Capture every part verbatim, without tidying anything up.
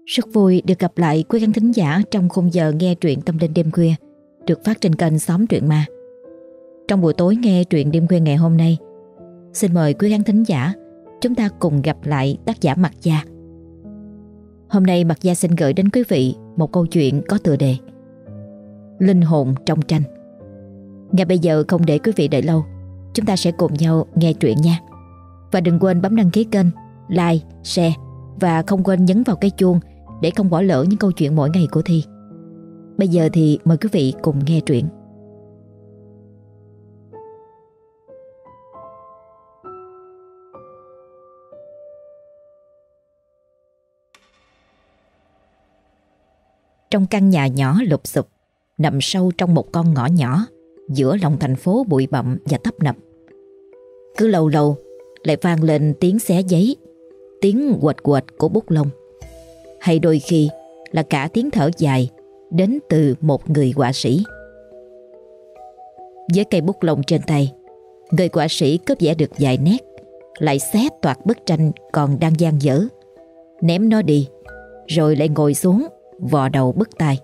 Rất vui được gặp lại quý khán thính giả trong khung giờ nghe truyện tâm linh đêm khuya được phát trên kênh Xóm Truyện Ma. Trong buổi tối nghe truyện đêm khuya ngày hôm nay, xin mời quý khán thính giả chúng ta cùng gặp lại tác giả Mạc Gia. Hôm nay Mạc Gia xin gửi đến quý vị một câu chuyện có tựa đề Linh hồn trong tranh. Ngay bây giờ không để quý vị đợi lâu, chúng ta sẽ cùng nhau nghe truyện nha. Và đừng quên bấm đăng ký kênh, like, share và không quên nhấn vào cái chuông để không bỏ lỡ những câu chuyện mỗi ngày của Thi. Bây giờ thì mời quý vị cùng nghe truyện. Trong căn nhà nhỏ lụp xụp, nằm sâu trong một con ngõ nhỏ giữa lòng thành phố bụi bặm và tấp nập, cứ lâu lâu lại vang lên tiếng xé giấy, tiếng quệt quệt của bút lông, hay đôi khi là cả tiếng thở dài đến từ một người họa sĩ. Với cây bút lông trên tay, người họa sĩ cứ vẽ được vài nét, lại xé toạc bức tranh còn đang dang dở, ném nó đi, rồi lại ngồi xuống vò đầu bứt tai.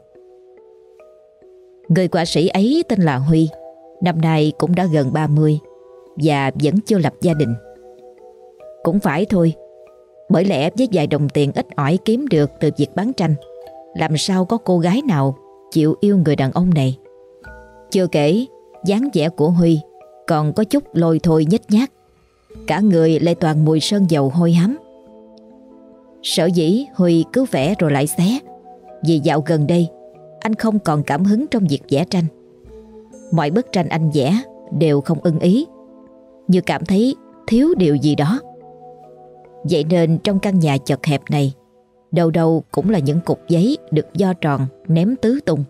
Người họa sĩ ấy tên là Huy, năm nay cũng đã gần ba mươi và vẫn chưa lập gia đình. Cũng phải thôi, bởi lẽ với vài đồng tiền ít ỏi kiếm được từ việc bán tranh, làm sao có cô gái nào chịu yêu người đàn ông này. Chưa kể dáng vẻ của Huy còn có chút lôi thôi nhếch nhác, cả người lại toàn mùi sơn dầu hôi hám. Sở dĩ Huy cứ vẽ rồi lại xé, vì dạo gần đây anh không còn cảm hứng trong việc vẽ tranh. Mọi bức tranh anh vẽ đều không ưng ý, như cảm thấy thiếu điều gì đó. Vậy nên trong căn nhà chật hẹp này, đâu đâu cũng là những cục giấy được vo tròn ném tứ tung.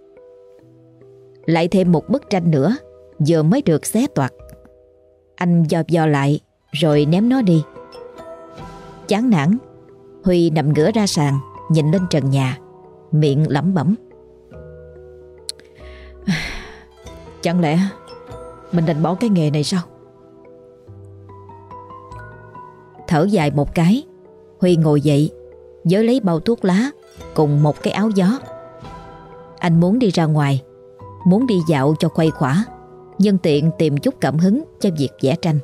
Lại thêm một bức tranh nữa vừa mới được xé toạc. Anh vo vo lại rồi ném nó đi. Chán nản, Huy nằm ngửa ra sàn, nhìn lên trần nhà, miệng lẩm bẩm: chẳng lẽ mình định bỏ cái nghề này sao? Thở dài một cái, Huy ngồi dậy, vớ lấy bao thuốc lá cùng một cái áo gió. Anh muốn đi ra ngoài, muốn đi dạo cho khuây khỏa, nhân tiện tìm chút cảm hứng cho việc vẽ tranh.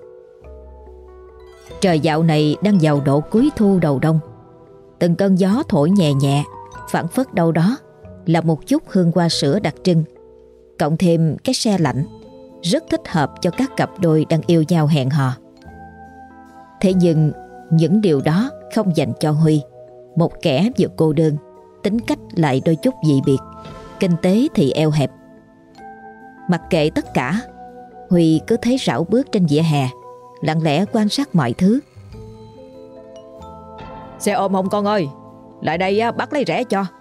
Trời dạo này đang vào độ cuối thu đầu đông, từng cơn gió thổi nhẹ nhẹ, phảng phất đâu đó là một chút hương hoa sữa đặc trưng, cộng thêm cái se lạnh, rất thích hợp cho các cặp đôi đang yêu nhau hẹn hò. Thế nhưng những điều đó không dành cho Huy, một kẻ vừa cô đơn, tính cách lại đôi chút dị biệt, kinh tế thì eo hẹp. Mặc kệ tất cả, Huy cứ thấy rảo bước trên vỉa hè, lặng lẽ quan sát mọi thứ. Xe ôm không con ơi, lại đây bắt lấy rẻ cho.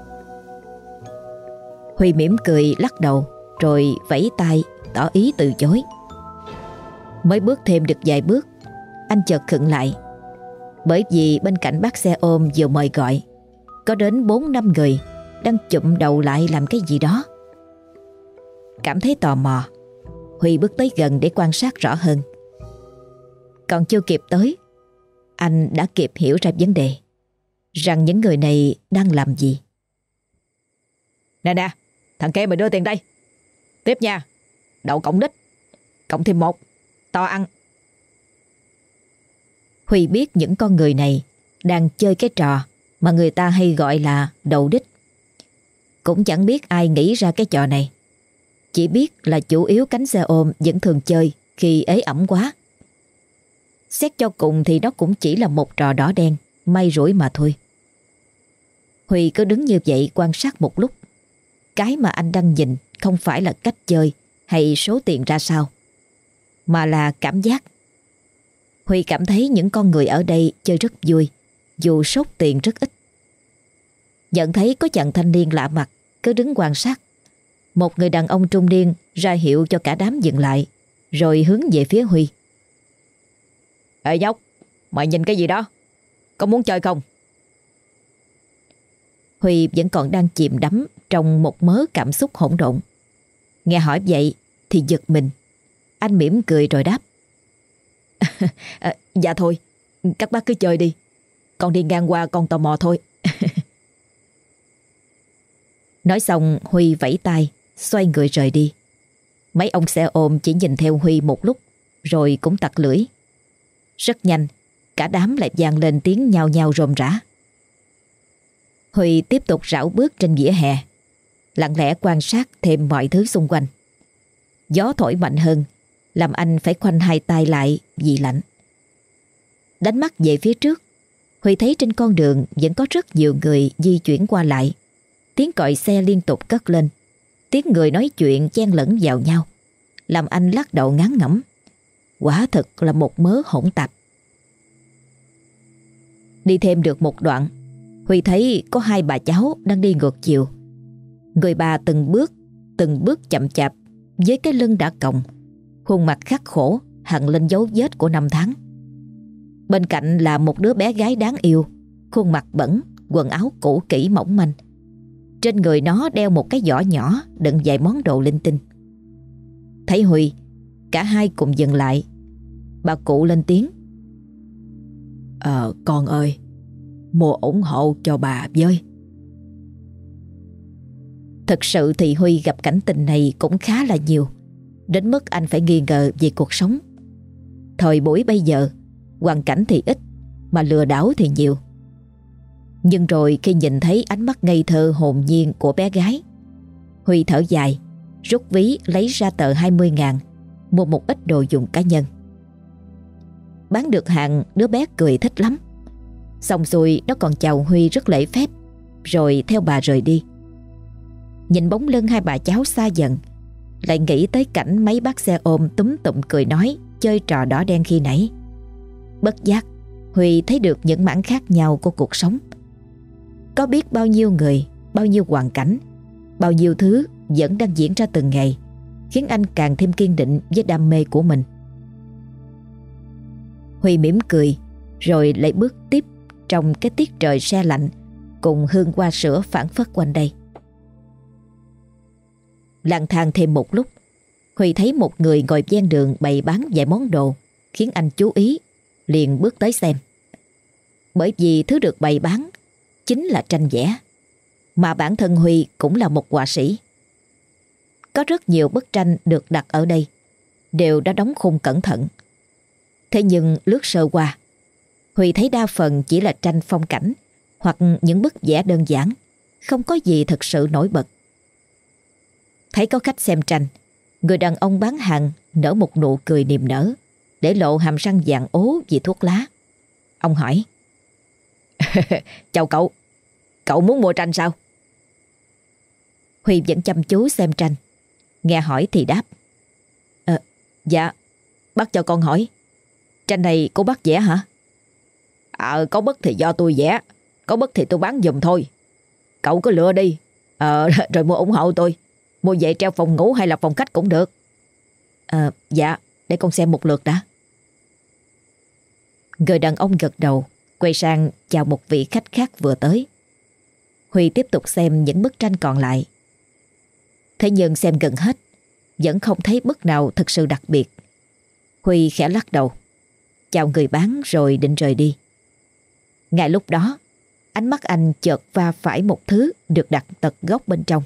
Huy mỉm cười lắc đầu rồi vẫy tay tỏ ý từ chối. Mới bước thêm được vài bước, anh chợt khựng lại, bởi vì bên cạnh bác xe ôm vừa mời gọi có đến bốn năm người đang chụm đầu lại làm cái gì đó. Cảm thấy tò mò, Huy bước tới gần để quan sát rõ hơn. Còn chưa kịp tới, anh đã kịp hiểu ra vấn đề, rằng những người này đang làm gì. Nè nè, thằng kia mày đưa tiền đây. Tiếp nha, đậu cộng đích, cộng thêm một, to ăn. Huy biết những con người này đang chơi cái trò mà người ta hay gọi là đậu đích. Cũng chẳng biết ai nghĩ ra cái trò này, chỉ biết là chủ yếu cánh xe ôm vẫn thường chơi khi ế ẩm quá. Xét cho cùng thì nó cũng chỉ là một trò đỏ đen, may rủi mà thôi. Huy cứ đứng như vậy quan sát một lúc. Cái mà anh đang nhìn không phải là cách chơi hay số tiền ra sao, mà là cảm giác. Huy cảm thấy những con người ở đây chơi rất vui, dù sốt tiền rất ít. Nhận thấy có chàng thanh niên lạ mặt cứ đứng quan sát, một người đàn ông trung niên ra hiệu cho cả đám dừng lại, rồi hướng về phía Huy. Ê nhóc, mày nhìn cái gì đó? Có muốn chơi không? Huy vẫn còn đang chìm đắm trong một mớ cảm xúc hỗn độn. Nghe hỏi vậy thì giật mình. Anh mỉm cười rồi đáp: à, Dạ thôi, các bác cứ chơi đi, con đi ngang qua con tò mò thôi. Nói xong Huy vẫy tay, xoay người rời đi. Mấy ông xe ôm chỉ nhìn theo Huy một lúc rồi cũng tặc lưỡi. Rất nhanh, cả đám lại vang lên tiếng nhao nhao rôm rả. Huy tiếp tục rảo bước trên vỉa hè, lặng lẽ quan sát thêm mọi thứ xung quanh. Gió thổi mạnh hơn, làm anh phải khoanh hai tay lại vì lạnh. Đánh mắt về phía trước, Huy thấy trên con đường vẫn có rất nhiều người di chuyển qua lại. Tiếng còi xe liên tục cất lên, tiếng người nói chuyện chen lẫn vào nhau, làm anh lắc đầu ngán ngẩm. Quả thực là một mớ hỗn tạp. Đi thêm được một đoạn, Huy thấy có hai bà cháu đang đi ngược chiều. Người bà từng bước, từng bước chậm chạp, với cái lưng đã còng, khuôn mặt khắc khổ hằn lên dấu vết của năm tháng. Bên cạnh là một đứa bé gái đáng yêu, khuôn mặt bẩn, quần áo cũ kỹ mỏng manh. Trên người nó đeo một cái giỏ nhỏ đựng vài món đồ linh tinh. Thấy Huy, cả hai cùng dừng lại. Bà cụ lên tiếng: Ờ con ơi, mua ủng hộ cho bà với. Thực sự thì Huy gặp cảnh tình này cũng khá là nhiều, đến mức anh phải nghi ngờ về cuộc sống. Thời buổi bây giờ, hoàn cảnh thì ít mà lừa đảo thì nhiều. Nhưng rồi khi nhìn thấy ánh mắt ngây thơ hồn nhiên của bé gái, Huy thở dài, rút ví lấy ra tờ hai mươi ngàn, mua một ít đồ dùng cá nhân. Bán được hàng, đứa bé cười thích lắm. Xong xuôi nó còn chào Huy rất lễ phép, rồi theo bà rời đi. Nhìn bóng lưng hai bà cháu xa dần, lại nghĩ tới cảnh mấy bác xe ôm túm tụm cười nói, chơi trò đỏ đen khi nãy. Bất giác Huy thấy được những mảng khác nhau của cuộc sống. Có biết bao nhiêu người, bao nhiêu hoàn cảnh, bao nhiêu thứ vẫn đang diễn ra từng ngày, khiến anh càng thêm kiên định với đam mê của mình. Huy mỉm cười, rồi lại bước tiếp trong cái tiết trời se lạnh, cùng hương hoa sữa phảng phất quanh đây. Lang thang thêm một lúc, Huy thấy một người ngồi ven đường bày bán vài món đồ, khiến anh chú ý, liền bước tới xem. Bởi vì thứ được bày bán chính là tranh vẽ, mà bản thân Huy cũng là một họa sĩ. Có rất nhiều bức tranh được đặt ở đây, đều đã đóng khung cẩn thận. Thế nhưng lướt sơ qua, Huy thấy đa phần chỉ là tranh phong cảnh hoặc những bức vẽ đơn giản, không có gì thực sự nổi bật. Thấy có khách xem tranh, người đàn ông bán hàng nở một nụ cười niềm nở, để lộ hàm răng vàng ố vì thuốc lá. Ông hỏi: Chào cậu, cậu muốn mua tranh sao? Huy vẫn chăm chú xem tranh, nghe hỏi thì đáp: à, Dạ, bác cho con hỏi, tranh này cô bác vẽ hả? Ờ, có bức thì do tôi vẽ, có bức thì tôi bán giùm thôi. Cậu cứ lựa đi, ờ, rồi mua ủng hộ tôi. Mua về treo phòng ngủ hay là phòng khách cũng được. À, dạ, để con xem một lượt đã. Người đàn ông gật đầu, quay sang chào một vị khách khác vừa tới. Huy tiếp tục xem những bức tranh còn lại. Thế nhưng xem gần hết, vẫn không thấy bức nào thực sự đặc biệt. Huy khẽ lắc đầu, chào người bán rồi định rời đi. Ngay lúc đó, ánh mắt anh chợt va phải một thứ được đặt tận góc bên trong.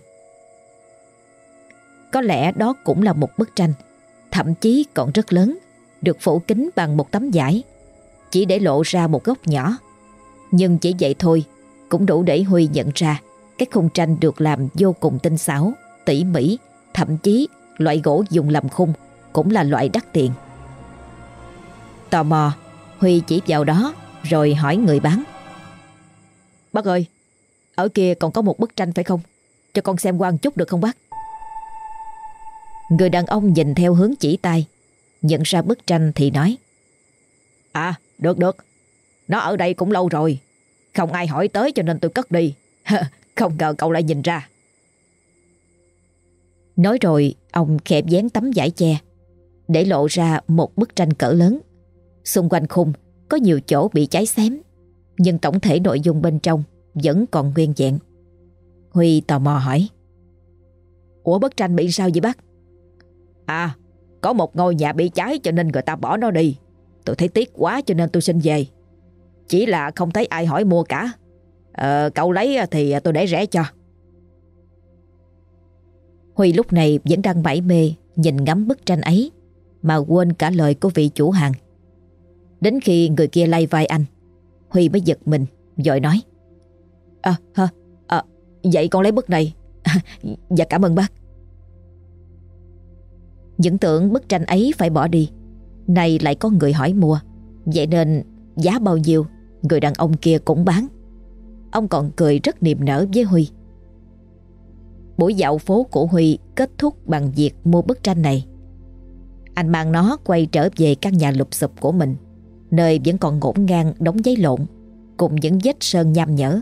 Có lẽ đó cũng là một bức tranh, thậm chí còn rất lớn, được phủ kín bằng một tấm vải, chỉ để lộ ra một góc nhỏ. Nhưng chỉ vậy thôi cũng đủ để Huy nhận ra cái khung tranh được làm vô cùng tinh xảo, tỉ mỉ, thậm chí loại gỗ dùng làm khung cũng là loại đắt tiền. Tò mò, Huy chỉ vào đó rồi hỏi người bán: Bác ơi, ở kia còn có một bức tranh phải không? Cho con xem qua một chút được không bác? Người đàn ông nhìn theo hướng chỉ tay, nhận ra bức tranh thì nói: À, được được, nó ở đây cũng lâu rồi, không ai hỏi tới cho nên tôi cất đi. Không ngờ cậu lại nhìn ra. Nói rồi ông khẽ vén tấm vải che, để lộ ra một bức tranh cỡ lớn. Xung quanh khung có nhiều chỗ bị cháy xém, nhưng tổng thể nội dung bên trong vẫn còn nguyên vẹn. Huy tò mò hỏi: Ủa, bức tranh bị sao vậy bác? À, có một ngôi nhà bị cháy cho nên người ta bỏ nó đi. Tôi thấy tiếc quá cho nên tôi xin về. Chỉ là không thấy ai hỏi mua cả. Ờ, cậu lấy thì tôi để rẻ cho. Huy lúc này vẫn đang mải mê nhìn ngắm bức tranh ấy mà quên cả lời của vị chủ hàng. Đến khi người kia lay vai anh, Huy mới giật mình vội nói: À hả, à, vậy con lấy bức này. Dạ cảm ơn bác. Vẫn tưởng bức tranh ấy phải bỏ đi, nay lại có người hỏi mua, vậy nên giá bao nhiêu người đàn ông kia cũng bán. Ông còn cười rất niềm nở với Huy. Buổi dạo phố của Huy kết thúc bằng việc mua bức tranh này. Anh mang nó quay trở về căn nhà lụp xụp của mình, nơi vẫn còn ngổn ngang đống giấy lộn cùng những vết sơn nham nhở.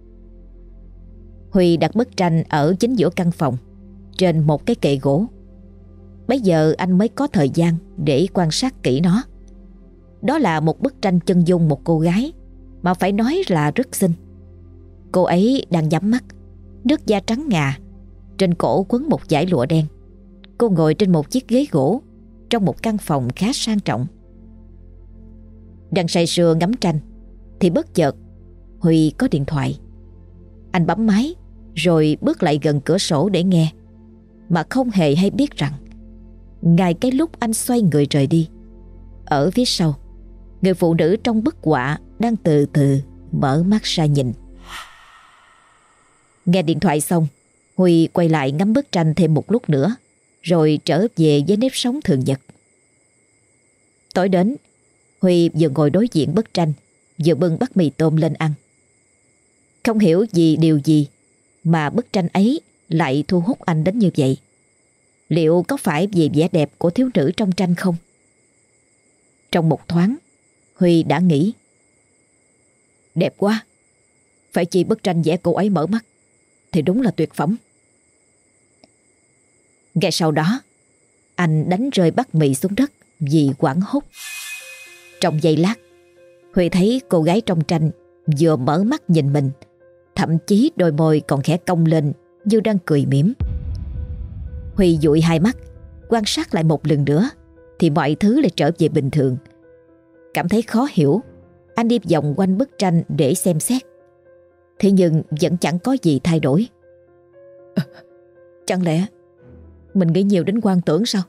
Huy đặt bức tranh ở chính giữa căn phòng, trên một cái kệ gỗ. Bây giờ anh mới có thời gian để quan sát kỹ nó. Đó là một bức tranh chân dung một cô gái mà phải nói là rất xinh. Cô ấy đang nhắm mắt, nước da trắng ngà, trên cổ quấn một dải lụa đen. Cô ngồi trên một chiếc ghế gỗ trong một căn phòng khá sang trọng. Đang say sưa ngắm tranh thì bất chợt Huy có điện thoại. Anh bấm máy rồi bước lại gần cửa sổ để nghe, mà không hề hay biết rằng ngay cái lúc anh xoay người rời đi, ở phía sau, người phụ nữ trong bức họa đang từ từ mở mắt ra nhìn. Nghe điện thoại xong, Huy quay lại ngắm bức tranh thêm một lúc nữa, rồi trở về với nếp sống thường nhật. Tối đến, Huy vừa ngồi đối diện bức tranh, vừa bưng bát mì tôm lên ăn. Không hiểu vì điều gì mà bức tranh ấy lại thu hút anh đến như vậy. Liệu có phải vì vẻ đẹp của thiếu nữ trong tranh không? Trong một thoáng, Huy đã nghĩ: đẹp quá, phải chi bức tranh vẽ cô ấy mở mắt thì đúng là tuyệt phẩm. Ngay sau đó, anh đánh rơi bát mì xuống đất vì hoảng hốt. Trong giây lát, Huy thấy cô gái trong tranh vừa mở mắt nhìn mình, thậm chí đôi môi còn khẽ cong lên như đang cười mỉm. Huy dụi hai mắt, quan sát lại một lần nữa thì mọi thứ lại trở về bình thường. Cảm thấy khó hiểu, anh đi vòng quanh bức tranh để xem xét. Thế nhưng vẫn chẳng có gì thay đổi. À, chẳng lẽ mình nghĩ nhiều đến hoang tưởng sao?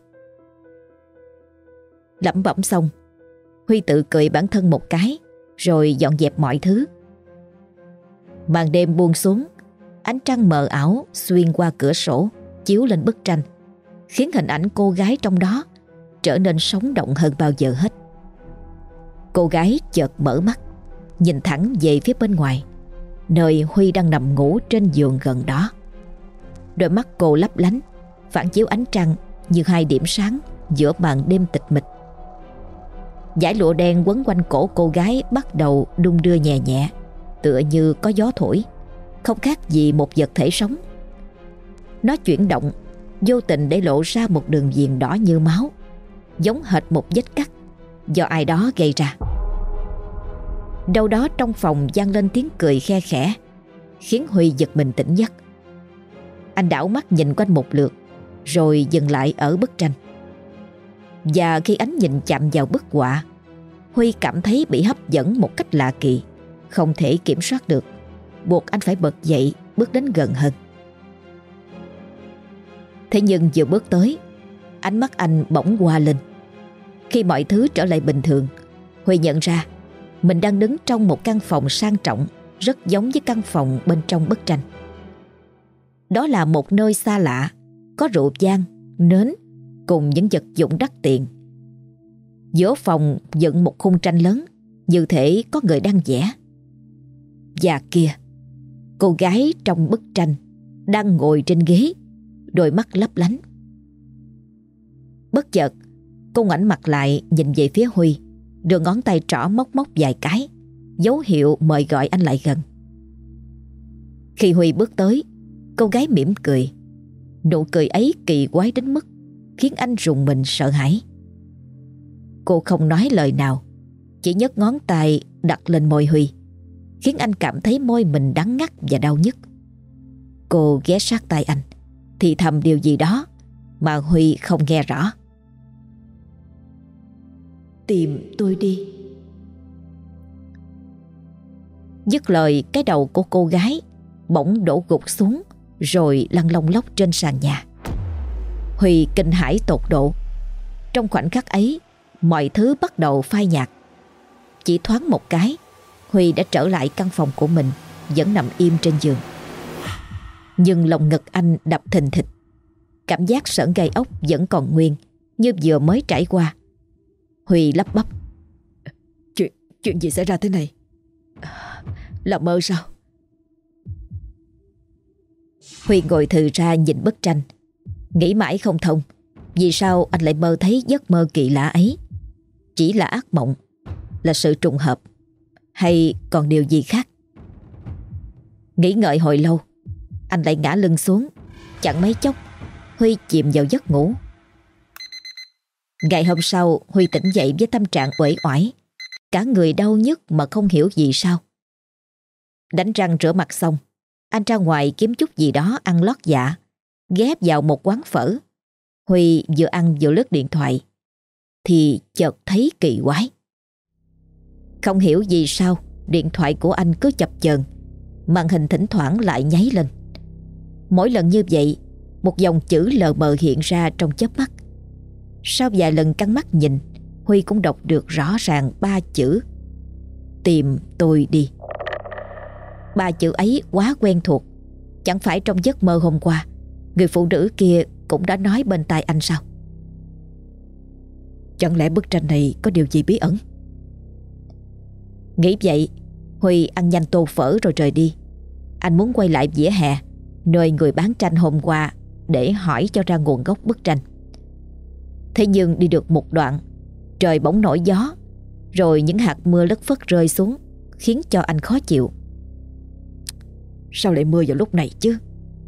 Lẩm bẩm xong, Huy tự cười bản thân một cái, rồi dọn dẹp mọi thứ. Màn đêm buông xuống, ánh trăng mờ ảo xuyên qua cửa sổ chiếu lên bức tranh, khiến hình ảnh cô gái trong đó trở nên sống động hơn bao giờ hết. Cô gái chợt mở mắt, nhìn thẳng về phía bên ngoài, nơi Huy đang nằm ngủ trên giường gần đó. Đôi mắt cô lấp lánh, phản chiếu ánh trăng như hai điểm sáng giữa màn đêm tịch mịch. Dải lụa đen quấn quanh cổ cô gái bắt đầu đung đưa nhẹ nhẹ, tựa như có gió thổi, không khác gì một vật thể sống. Nó chuyển động, vô tình để lộ ra một đường viền đỏ như máu, giống hệt một vết cắt do ai đó gây ra. Đâu đó trong phòng vang lên tiếng cười khe khẽ, khiến Huy giật mình tỉnh giấc. Anh đảo mắt nhìn quanh một lượt, rồi dừng lại ở bức tranh. Và khi ánh nhìn chạm vào bức họa, Huy cảm thấy bị hấp dẫn một cách lạ kỳ, không thể kiểm soát được, buộc anh phải bật dậy bước đến gần hơn. Thế nhưng vừa bước tới, ánh mắt anh bỗng hoa lên. Khi mọi thứ trở lại bình thường, Huy nhận ra mình đang đứng trong một căn phòng sang trọng, rất giống với căn phòng bên trong bức tranh. Đó là một nơi xa lạ, có rượu vang, nến cùng những vật dụng đắt tiền. Giữa phòng dựng một khung tranh lớn, như thể có người đang vẽ. Và kia, cô gái trong bức tranh đang ngồi trên ghế, đôi mắt lấp lánh. Bất chợt, cô ngoảnh mặt lại nhìn về phía Huy, đưa ngón tay trỏ móc móc vài cái, dấu hiệu mời gọi anh lại gần. Khi Huy bước tới, cô gái mỉm cười. Nụ cười ấy kỳ quái đến mức khiến anh rùng mình sợ hãi. Cô không nói lời nào, chỉ nhấc ngón tay đặt lên môi Huy, khiến anh cảm thấy môi mình đắng ngắt và đau nhức. Cô ghé sát tai anh, thì thầm điều gì đó mà Huy không nghe rõ. Tìm tôi đi. Dứt lời, cái đầu của cô gái bỗng đổ gục xuống, rồi lăn lông lóc trên sàn nhà. Huy kinh hãi tột độ. Trong khoảnh khắc ấy, mọi thứ bắt đầu phai nhạt. Chỉ thoáng một cái, Huy đã trở lại căn phòng của mình, vẫn nằm im trên giường. Nhưng lòng ngực anh đập thình thịch. Cảm giác sởn gai ốc vẫn còn nguyên, như vừa mới trải qua. Huy lắp bắp: Chuyện, chuyện gì xảy ra thế này? Là mơ sao? Huy ngồi thừ ra nhìn bức tranh, nghĩ mãi không thông. Vì sao anh lại mơ thấy giấc mơ kỳ lạ ấy? Chỉ là ác mộng, là sự trùng hợp, hay còn điều gì khác? Nghĩ ngợi hồi lâu, anh lại ngã lưng xuống. Chẳng mấy chốc, Huy chìm vào giấc ngủ. Ngày hôm sau, Huy tỉnh dậy với tâm trạng uể oải, cả người đau nhức mà không hiểu vì sao. Đánh răng rửa mặt xong, anh ra ngoài kiếm chút gì đó ăn lót dạ, ghé vào một quán phở. Huy vừa ăn vừa lướt điện thoại, thì chợt thấy kỳ quái. Không hiểu vì sao điện thoại của anh cứ chập chờn, màn hình thỉnh thoảng lại nháy lên. Mỗi lần như vậy, một dòng chữ lờ mờ hiện ra trong chớp mắt. Sau vài lần căng mắt nhìn, Huy cũng đọc được rõ ràng ba chữ: tìm tôi đi. Ba chữ ấy quá quen thuộc. Chẳng phải trong giấc mơ hôm qua người phụ nữ kia cũng đã nói bên tai anh sao? Chẳng lẽ bức tranh này có điều gì bí ẩn? Nghĩ vậy, Huy ăn nhanh tô phở rồi rời đi. Anh muốn quay lại vỉa hè, nơi người bán tranh hôm qua, để hỏi cho ra nguồn gốc bức tranh. Thế nhưng đi được một đoạn, trời bỗng nổi gió, rồi những hạt mưa lất phất rơi xuống, khiến cho anh khó chịu. Sao lại mưa vào lúc này chứ?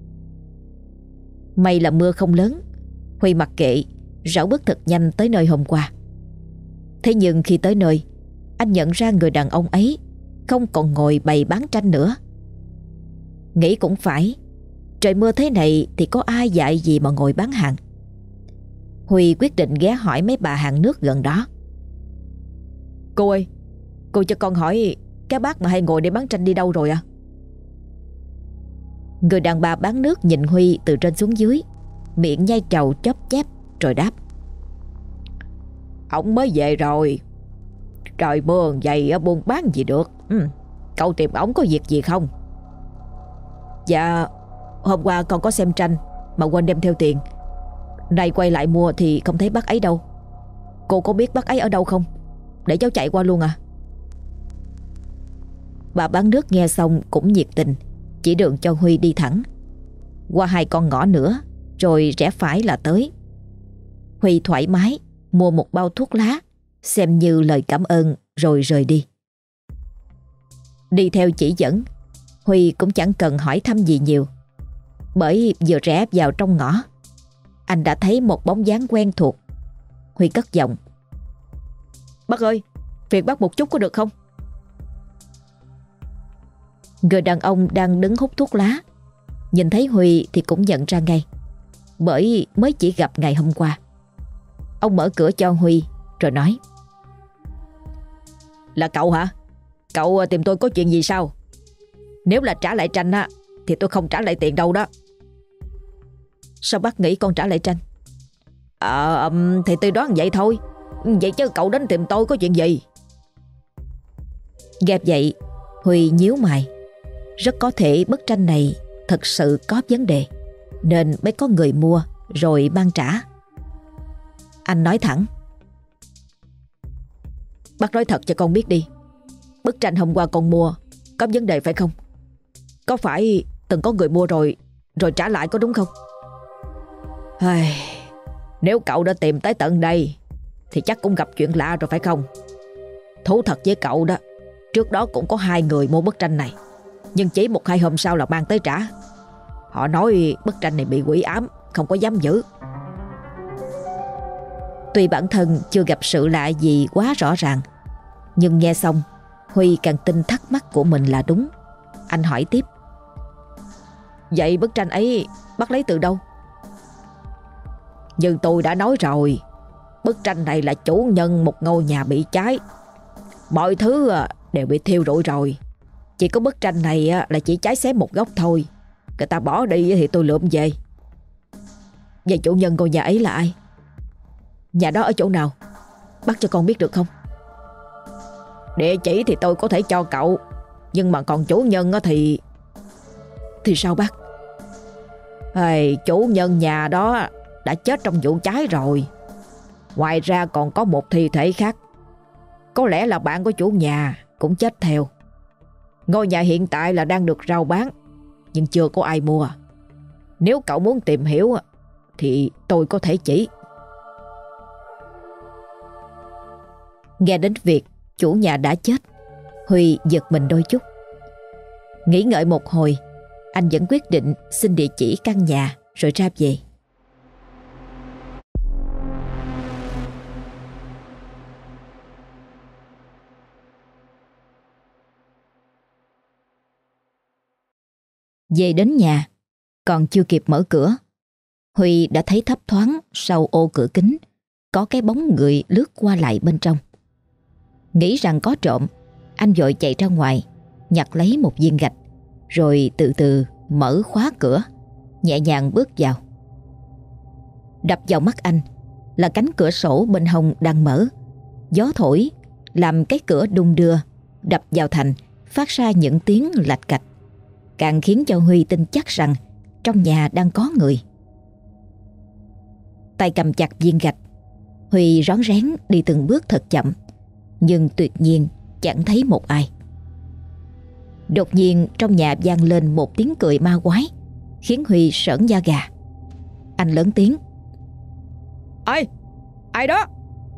May là mưa không lớn. Huy mặc kệ, rảo bước thật nhanh tới nơi hôm qua. Thế nhưng khi tới nơi, anh nhận ra người đàn ông ấy không còn ngồi bày bán tranh nữa. Nghĩ cũng phải, trời mưa thế này thì có ai dạy gì mà ngồi bán hàng. Huy quyết định ghé hỏi mấy bà hàng nước gần đó. Cô ơi, cô cho con hỏi cái bác mà hay ngồi để bán tranh đi đâu rồi à? Người đàn bà bán nước nhìn Huy từ trên xuống dưới, miệng nhai trầu chóp chép rồi đáp: Ổng mới về rồi. Trời mưa vậy buôn bán gì được. ừ. Cậu tìm ổng có việc gì không? Dạ, hôm qua con có xem tranh mà quên đem theo tiền. Nay quay lại mua thì không thấy bác ấy đâu. Cô có biết bác ấy ở đâu không? Để cháu chạy qua luôn à? Bà bán nước nghe xong cũng nhiệt tình, chỉ đường cho Huy đi thẳng. Qua hai con ngõ nữa, rồi rẽ phải là tới. Huy thoải mái mua một bao thuốc lá, xem như lời cảm ơn rồi rời đi. Đi theo chỉ dẫn, Huy cũng chẳng cần hỏi thăm gì nhiều, bởi vừa rẽ vào trong ngõ, anh đã thấy một bóng dáng quen thuộc. Huy cất giọng: Bác ơi, phiền bác một chút có được không? Người đàn ông đang đứng hút thuốc lá nhìn thấy Huy thì cũng nhận ra ngay, bởi mới chỉ gặp ngày hôm qua. Ông mở cửa cho Huy rồi nói: Là cậu hả? Cậu tìm tôi có chuyện gì sao? Nếu là trả lại tranh á thì tôi không trả lại tiền đâu đó. Sao bác nghĩ con trả lại tranh? Ờ à, thì tôi đoán vậy thôi. Vậy chứ cậu đến tìm tôi có chuyện gì? Nghe vậy, Huy nhíu mày. Rất có thể bức tranh này thật sự có vấn đề, nên mới có người mua rồi mang trả. Anh nói thẳng: Bác nói thật cho con biết đi, bức tranh hôm qua con mua có vấn đề phải không? Có phải từng có người mua rồi Rồi trả lại có đúng không? Ai, nếu cậu đã tìm tới tận đây thì chắc cũng gặp chuyện lạ rồi phải không? Thú thật với cậu đó, trước đó cũng có hai người mua bức tranh này, nhưng chỉ một hai hôm sau là mang tới trả. Họ nói bức tranh này bị quỷ ám, không có dám giữ. Tuy bản thân chưa gặp sự lạ gì quá rõ ràng, nhưng nghe xong Huy càng tin thắc mắc của mình là đúng. Anh hỏi tiếp: Vậy bức tranh ấy bác lấy từ đâu? Nhưng tôi đã nói rồi, bức tranh này là chủ nhân một ngôi nhà bị cháy, mọi thứ đều bị thiêu rụi rồi. Chỉ có bức tranh này là chỉ cháy xém một góc thôi. Người ta bỏ đi thì tôi lượm về. Vậy chủ nhân ngôi nhà ấy là ai? Nhà đó ở chỗ nào? Bác cho con biết được không? Địa chỉ thì tôi có thể cho cậu, nhưng mà còn chủ nhân thì... Thì sao bác? Hey, chủ nhân nhà đó đã chết trong vụ cháy rồi. Ngoài ra còn có một thi thể khác. Có lẽ là bạn của chủ nhà cũng chết theo. Ngôi nhà hiện tại là đang được rao bán, nhưng chưa có ai mua. Nếu cậu muốn tìm hiểu thì tôi có thể chỉ. Nghe đến việc chủ nhà đã chết, Huy giật mình đôi chút. Nghĩ ngợi một hồi, anh vẫn quyết định xin địa chỉ căn nhà rồi ra về. Về đến nhà, còn chưa kịp mở cửa, Huy đã thấy thấp thoáng sau ô cửa kính có cái bóng người lướt qua lại bên trong. Nghĩ rằng có trộm, anh vội chạy ra ngoài, nhặt lấy một viên gạch, rồi từ từ mở khóa cửa, nhẹ nhàng bước vào. Đập vào mắt anh là cánh cửa sổ bên hông đang mở. Gió thổi làm cái cửa đung đưa, đập vào thành phát ra những tiếng lạch cạch, càng khiến cho Huy tin chắc rằng trong nhà đang có người. Tay cầm chặt viên gạch, Huy rón rén đi từng bước thật chậm, nhưng tuyệt nhiên chẳng thấy một ai. Đột nhiên trong nhà vang lên một tiếng cười ma quái, khiến Huy sởn da gà. Anh lớn tiếng: Ai? Ai đó?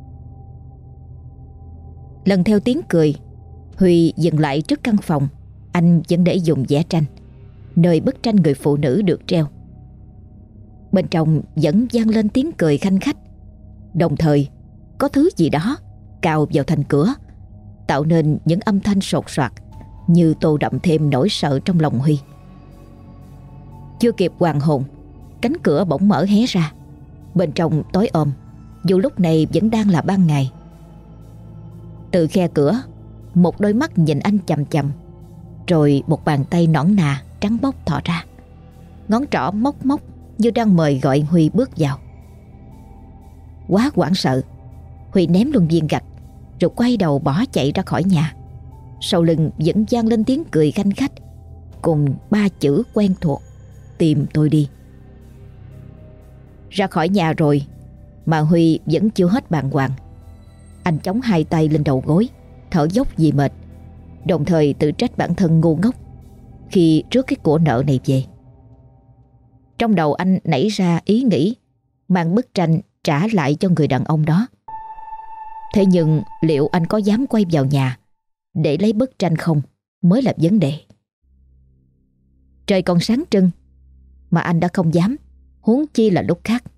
Lần theo tiếng cười, Huy dừng lại trước căn phòng anh vẫn để dùng vẽ tranh, nơi bức tranh người phụ nữ được treo. Bên trong vẫn vang lên tiếng cười khanh khách, đồng thời có thứ gì đó cào vào thành cửa, tạo nên những âm thanh sột soạt như tô đậm thêm nỗi sợ trong lòng Huy. Chưa kịp hoàn hồn, cánh cửa bỗng mở hé ra. Bên trong tối om, dù lúc này vẫn đang là ban ngày. Từ khe cửa, một đôi mắt nhìn anh chằm chằm, rồi một bàn tay nõn nà trắng bóc thò ra, ngón trỏ móc móc như đang mời gọi Huy bước vào. Quá hoảng sợ, Huy ném luôn viên gạch rồi quay đầu bỏ chạy ra khỏi nhà. Sau lưng vẫn vang lên tiếng cười khanh khách cùng ba chữ quen thuộc: tìm tôi đi. Ra khỏi nhà rồi mà Huy vẫn chưa hết bàng hoàng. Anh chống hai tay lên đầu gối, thở dốc vì mệt, đồng thời tự trách bản thân ngu ngốc khi rước cái của nợ này về. Trong đầu anh nảy ra ý nghĩ mang bức tranh trả lại cho người đàn ông đó. Thế nhưng liệu anh có dám quay vào nhà để lấy bức tranh không mới là vấn đề. Trời còn sáng trưng mà anh đã không dám, huống chi là lúc khác.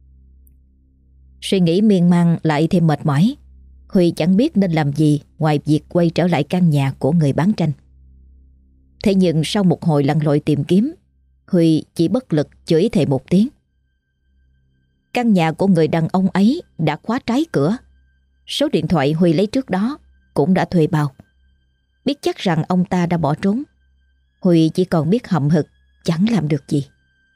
Suy nghĩ miên man lại thêm mệt mỏi, Huy chẳng biết nên làm gì ngoài việc quay trở lại căn nhà của người bán tranh. Thế nhưng sau một hồi lặn lội tìm kiếm, Huy chỉ bất lực chửi thề một tiếng. Căn nhà của người đàn ông ấy đã khóa trái cửa. Số điện thoại Huy lấy trước đó cũng đã thuê bao. Biết chắc rằng ông ta đã bỏ trốn, Huy chỉ còn biết hậm hực, chẳng làm được gì.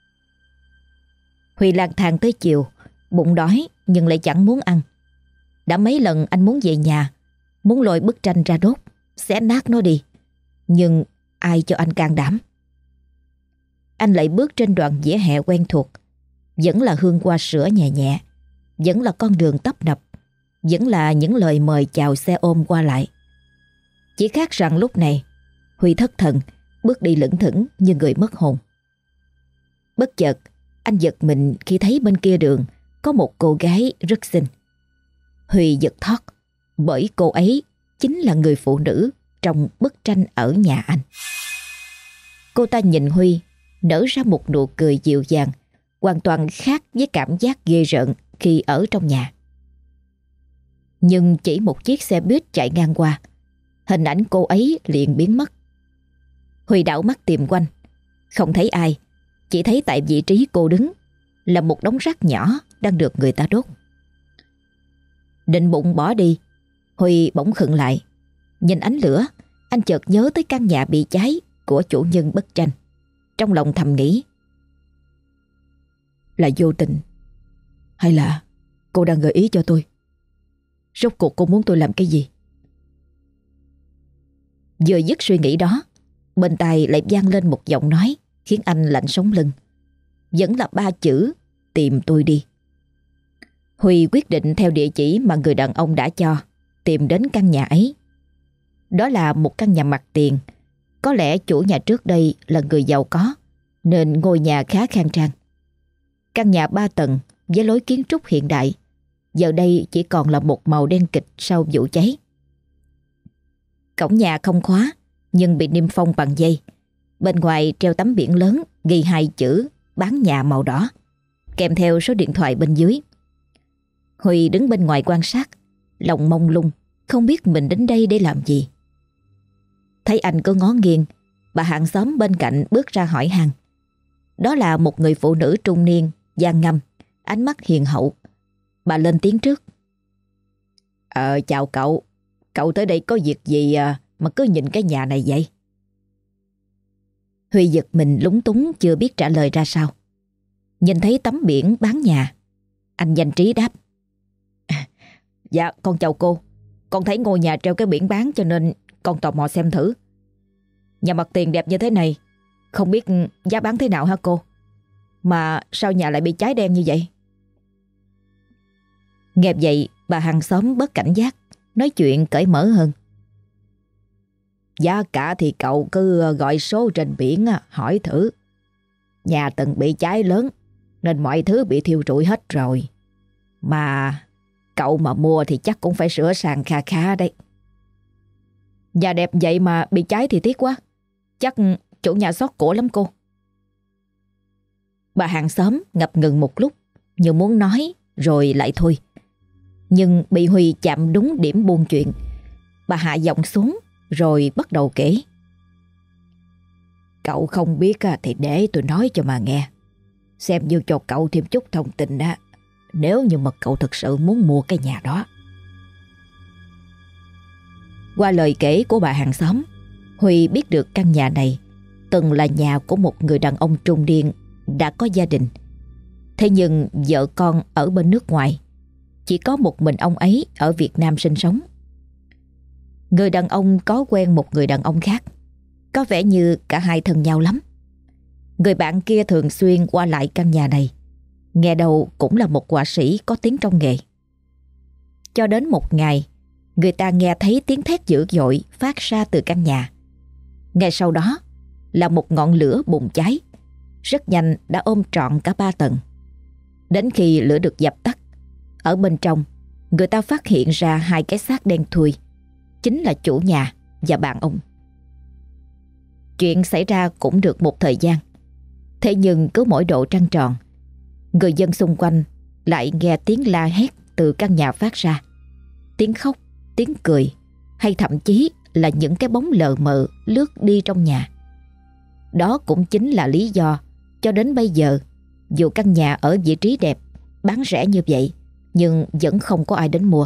Huy lang thang tới chiều, bụng đói nhưng lại chẳng muốn ăn. Đã mấy lần anh muốn về nhà, muốn lôi bức tranh ra đốt, xé nát nó đi, nhưng ai cho anh can đảm. Anh lại bước trên đoạn vỉa hè quen thuộc, vẫn là hương hoa sữa nhẹ nhẹ, vẫn là con đường tấp nập, vẫn là những lời mời chào xe ôm qua lại. Chỉ khác rằng lúc này Huy thất thần, bước đi lững thững như người mất hồn. Bất chợt anh giật mình khi thấy bên kia đường có một cô gái rất xinh. Huy giật thót, bởi cô ấy chính là người phụ nữ trong bức tranh ở nhà anh. Cô ta nhìn Huy, nở ra một nụ cười dịu dàng, hoàn toàn khác với cảm giác ghê rợn khi ở trong nhà. Nhưng chỉ một chiếc xe buýt chạy ngang qua, hình ảnh cô ấy liền biến mất. Huy đảo mắt tìm quanh, không thấy ai, chỉ thấy tại vị trí cô đứng là một đống rác nhỏ đang được người ta đốt. Định bụng bỏ đi, Huy bỗng khựng lại. Nhìn ánh lửa, anh chợt nhớ tới căn nhà bị cháy của chủ nhân bức tranh. Trong lòng thầm nghĩ, là vô tình, hay là cô đang gợi ý cho tôi? Rốt cuộc cô muốn tôi làm cái gì? Vừa dứt suy nghĩ đó, bên tai lại vang lên một giọng nói khiến anh lạnh sống lưng. Vẫn là ba chữ: tìm tôi đi. Huy quyết định theo địa chỉ mà người đàn ông đã cho, tìm đến căn nhà ấy. Đó là một căn nhà mặt tiền. Có lẽ chủ nhà trước đây là người giàu có, nên ngôi nhà khá khang trang. Căn nhà ba tầng với lối kiến trúc hiện đại, giờ đây chỉ còn là một màu đen kịch sau vụ cháy. Cổng nhà không khóa, nhưng bị niêm phong bằng dây. Bên ngoài treo tấm biển lớn ghi hai chữ bán nhà màu đỏ, kèm theo số điện thoại bên dưới. Huy đứng bên ngoài quan sát, lòng mông lung, không biết mình đến đây để làm gì. Thấy anh cứ ngó nghiêng, bà hàng xóm bên cạnh bước ra hỏi han. Đó là một người phụ nữ trung niên, da ngăm, ánh mắt hiền hậu. Bà lên tiếng trước. Ờ chào cậu, cậu tới đây có việc gì mà cứ nhìn cái nhà này vậy? Huy giật mình lúng túng chưa biết trả lời ra sao. Nhìn thấy tấm biển bán nhà, anh nhanh trí đáp. Dạ con chào cô, con thấy ngôi nhà treo cái biển bán cho nên con tò mò xem thử. Nhà mặt tiền đẹp như thế này, không biết giá bán thế nào hả cô? Mà sao nhà lại bị cháy đen như vậy? Nghe vậy bà hàng xóm bớt cảnh giác, nói chuyện cởi mở hơn. Giá cả thì cậu cứ gọi số trên biển hỏi thử. Nhà từng bị cháy lớn nên mọi thứ bị thiêu rụi hết rồi. Mà cậu mà mua thì chắc cũng phải sửa sang kha khá đấy. Nhà đẹp vậy mà bị cháy thì tiếc quá. Chắc chủ nhà xót cổ lắm cô. Bà hàng xóm ngập ngừng một lúc, như muốn nói rồi lại thôi. Nhưng bị Huy chạm đúng điểm buôn chuyện. Bà hạ giọng xuống rồi bắt đầu kể. Cậu không biết thì để tôi nói cho mà nghe, xem như cho cậu thêm chút thông tin đó, nếu như mà cậu thực sự muốn mua cái nhà đó. Qua lời kể của bà hàng xóm, Huy biết được căn nhà này từng là nhà của một người đàn ông trung niên đã có gia đình. Thế nhưng vợ con ở bên nước ngoài, chỉ có một mình ông ấy ở Việt Nam sinh sống. Người đàn ông có quen một người đàn ông khác, có vẻ như cả hai thân nhau lắm. Người bạn kia thường xuyên qua lại căn nhà này, nghe đầu cũng là một họa sĩ có tiếng trong nghề. Cho đến một ngày, người ta nghe thấy tiếng thét dữ dội phát ra từ căn nhà. Ngay sau đó là một ngọn lửa bùng cháy, rất nhanh đã ôm trọn cả ba tầng. Đến khi lửa được dập tắt, ở bên trong người ta phát hiện ra hai cái xác đen thui, chính là chủ nhà và bạn ông. Chuyện xảy ra cũng được một thời gian. Thế nhưng cứ mỗi độ trăng tròn, người dân xung quanh lại nghe tiếng la hét từ căn nhà phát ra. Tiếng khóc, tiếng cười, hay thậm chí là những cái bóng lờ mờ lướt đi trong nhà. Đó cũng chính là lý do cho đến bây giờ, dù căn nhà ở vị trí đẹp, bán rẻ như vậy, nhưng vẫn không có ai đến mua.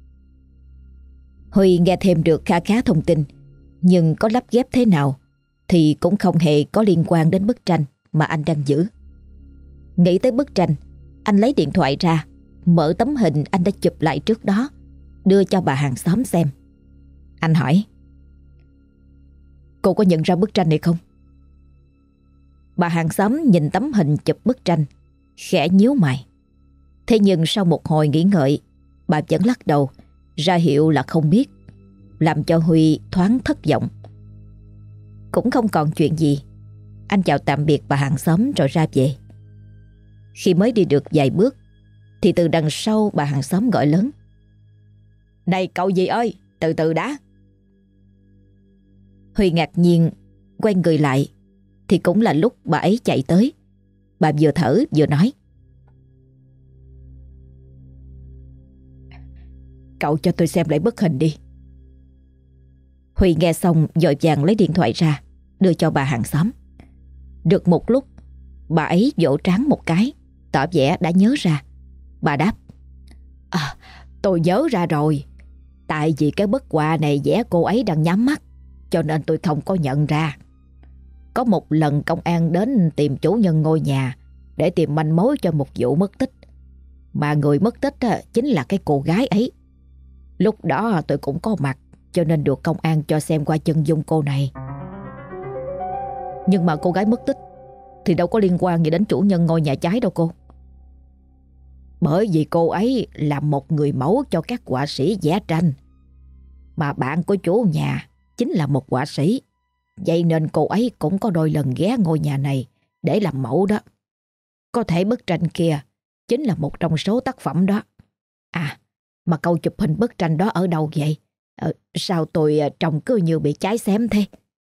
Huy nghe thêm được kha khá thông tin, nhưng có lắp ghép thế nào thì cũng không hề có liên quan đến bức tranh mà anh đang giữ. Nghĩ tới bức tranh, anh lấy điện thoại ra, mở tấm hình anh đã chụp lại trước đó, đưa cho bà hàng xóm xem. Anh hỏi: Cô có nhận ra bức tranh này không? Bà hàng xóm nhìn tấm hình chụp bức tranh, khẽ nhíu mày. Thế nhưng sau một hồi nghĩ ngợi, bà vẫn lắc đầu, ra hiệu là không biết, làm cho Huy thoáng thất vọng. Cũng không còn chuyện gì, anh chào tạm biệt bà hàng xóm rồi ra về. Khi mới đi được vài bước thì từ đằng sau bà hàng xóm gọi lớn: Này cậu gì ơi, từ từ đã. Huy ngạc nhiên quay người lại thì cũng là lúc bà ấy chạy tới. Bà vừa thở vừa nói: Cậu cho tôi xem lại bức hình đi. Huy nghe xong vội vàng lấy điện thoại ra, đưa cho bà hàng xóm. Được một lúc, bà ấy vỗ trán một cái, tỏ vẻ đã nhớ ra. Bà đáp: À, tôi nhớ ra rồi. Tại vì cái bức họa này vẽ cô ấy đang nhắm mắt, cho nên tôi không có nhận ra. Có một lần công an đến tìm chủ nhân ngôi nhà để tìm manh mối cho một vụ mất tích. Mà người mất tích chính là cái cô gái ấy. Lúc đó tôi cũng có mặt, cho nên được công an cho xem qua chân dung cô này. Nhưng mà cô gái mất tích thì đâu có liên quan gì đến chủ nhân ngôi nhà cháy đâu cô. Bởi vì cô ấy là một người mẫu cho các họa sĩ vẽ tranh, mà bạn của chủ nhà chính là một họa sĩ. Vậy nên cô ấy cũng có đôi lần ghé ngôi nhà này để làm mẫu đó. Có thể bức tranh kia chính là một trong số tác phẩm đó. À, mà cậu chụp hình bức tranh đó ở đâu vậy? Ờ, sao tôi trông cứ như bị cháy xém thế?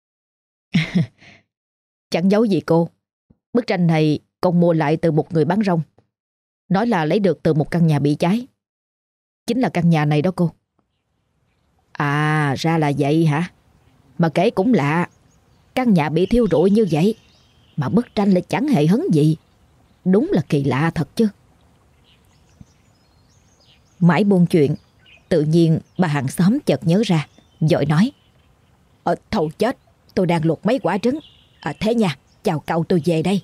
Chẳng giấu gì cô. Bức tranh này con mua lại từ một người bán rong, nói là lấy được từ một căn nhà bị cháy. Chính là căn nhà này đó cô. À, ra là vậy hả? Mà kể cũng lạ, căn nhà bị thiêu rụi như vậy mà bức tranh lại chẳng hề hấn gì. Đúng là kỳ lạ thật chứ. Mãi buôn chuyện, tự nhiên bà hàng xóm chợt nhớ ra, vội nói: Ờ, thầu chết, tôi đang luộc mấy quả trứng. À, thế nha, chào cậu, tôi về đây.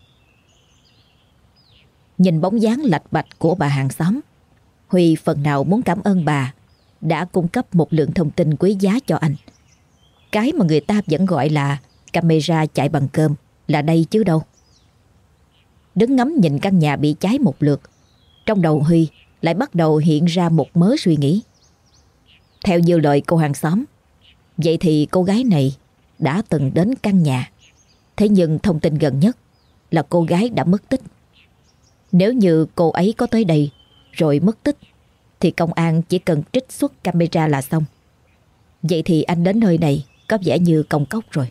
Nhìn bóng dáng lạch bạch của bà hàng xóm, Huy phần nào muốn cảm ơn bà đã cung cấp một lượng thông tin quý giá cho anh. Cái mà người ta vẫn gọi là camera chạy bằng cơm là đây chứ đâu. Đứng ngắm nhìn căn nhà bị cháy một lượt, trong đầu Huy lại bắt đầu hiện ra một mớ suy nghĩ. Theo như lời cô hàng xóm, vậy thì cô gái này đã từng đến căn nhà. Thế nhưng thông tin gần nhất là cô gái đã mất tích. Nếu như cô ấy có tới đây rồi mất tích thì công an chỉ cần trích xuất camera là xong. Vậy thì anh đến nơi này có vẻ như công cốc rồi.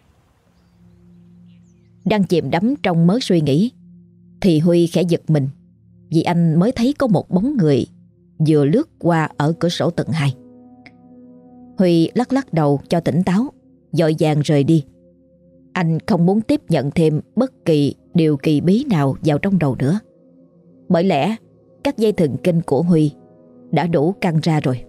Đang chìm đắm trong mớ suy nghĩ thì Huy khẽ giật mình, vì anh mới thấy có một bóng người vừa lướt qua ở cửa sổ tầng hai. Huy lắc lắc đầu cho tỉnh táo, vội vàng rời đi. Anh không muốn tiếp nhận thêm bất kỳ điều kỳ bí nào vào trong đầu nữa. Bởi lẽ các dây thần kinh của Huy đã đủ căng ra rồi.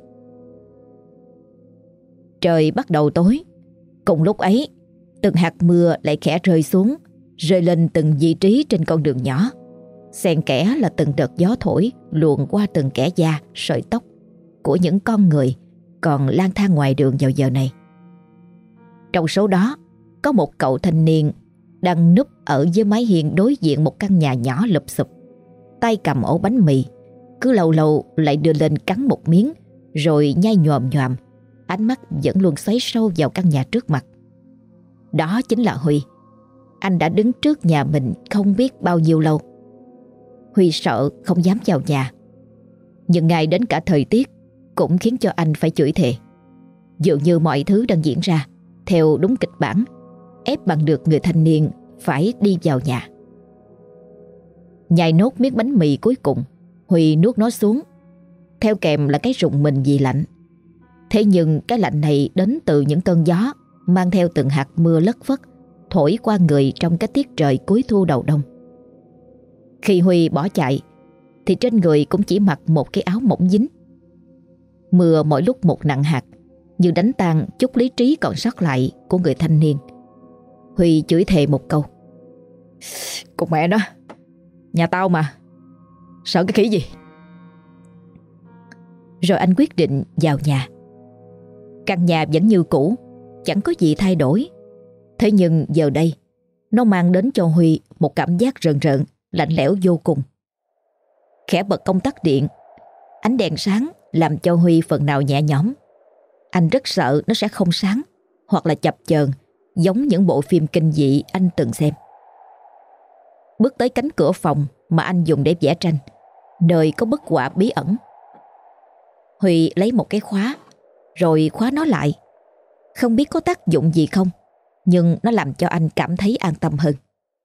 Trời bắt đầu tối. Cùng lúc ấy, từng hạt mưa lại khẽ rơi xuống, rơi lên từng vị trí trên con đường nhỏ. Xen kẽ là từng đợt gió thổi luồn qua từng kẽ da, sợi tóc của những con người còn lang thang ngoài đường vào giờ này. Trong số đó có một cậu thanh niên đang núp ở dưới mái hiên đối diện một căn nhà nhỏ lụp xụp, tay cầm ổ bánh mì, cứ lâu lâu lại đưa lên cắn một miếng rồi nhai nhòm nhòm, ánh mắt vẫn luôn xoáy sâu vào căn nhà trước mặt. Đó chính là Huy. Anh đã đứng trước nhà mình không biết bao nhiêu lâu. Huy sợ không dám vào nhà, nhưng ngay đến cả thời tiết cũng khiến cho anh phải chửi thề. Dường như mọi thứ đang diễn ra theo đúng kịch bản, ép bằng được người thanh niên phải đi vào nhà. Nhai nốt miếng bánh mì cuối cùng, Huy nuốt nó xuống, theo kèm là cái rùng mình vì lạnh. Thế nhưng cái lạnh này đến từ những cơn gió mang theo từng hạt mưa lất phất thổi qua người trong cái tiết trời cuối thu đầu đông. Khi Huy bỏ chạy thì trên người cũng chỉ mặc một cái áo mỏng dính. Mưa mỗi lúc một nặng hạt, như đánh tan chút lý trí còn sót lại của người thanh niên. Huy chửi thề một câu: "Con mẹ nó, nhà tao mà, sợ cái khỉ gì?" Rồi anh quyết định vào nhà. Căn nhà vẫn như cũ, chẳng có gì thay đổi. Thế nhưng giờ đây, nó mang đến cho Huy một cảm giác rợn rợn, lạnh lẽo vô cùng. Khẽ bật công tắc điện, ánh đèn sáng làm cho Huy phần nào nhẹ nhõm. Anh rất sợ nó sẽ không sáng hoặc là chập chờn giống những bộ phim kinh dị anh từng xem. Bước tới cánh cửa phòng mà anh dùng để vẽ tranh, nơi có bức họa bí ẩn. Huy lấy một cái khóa rồi khóa nó lại. Không biết có tác dụng gì không, nhưng nó làm cho anh cảm thấy an tâm hơn.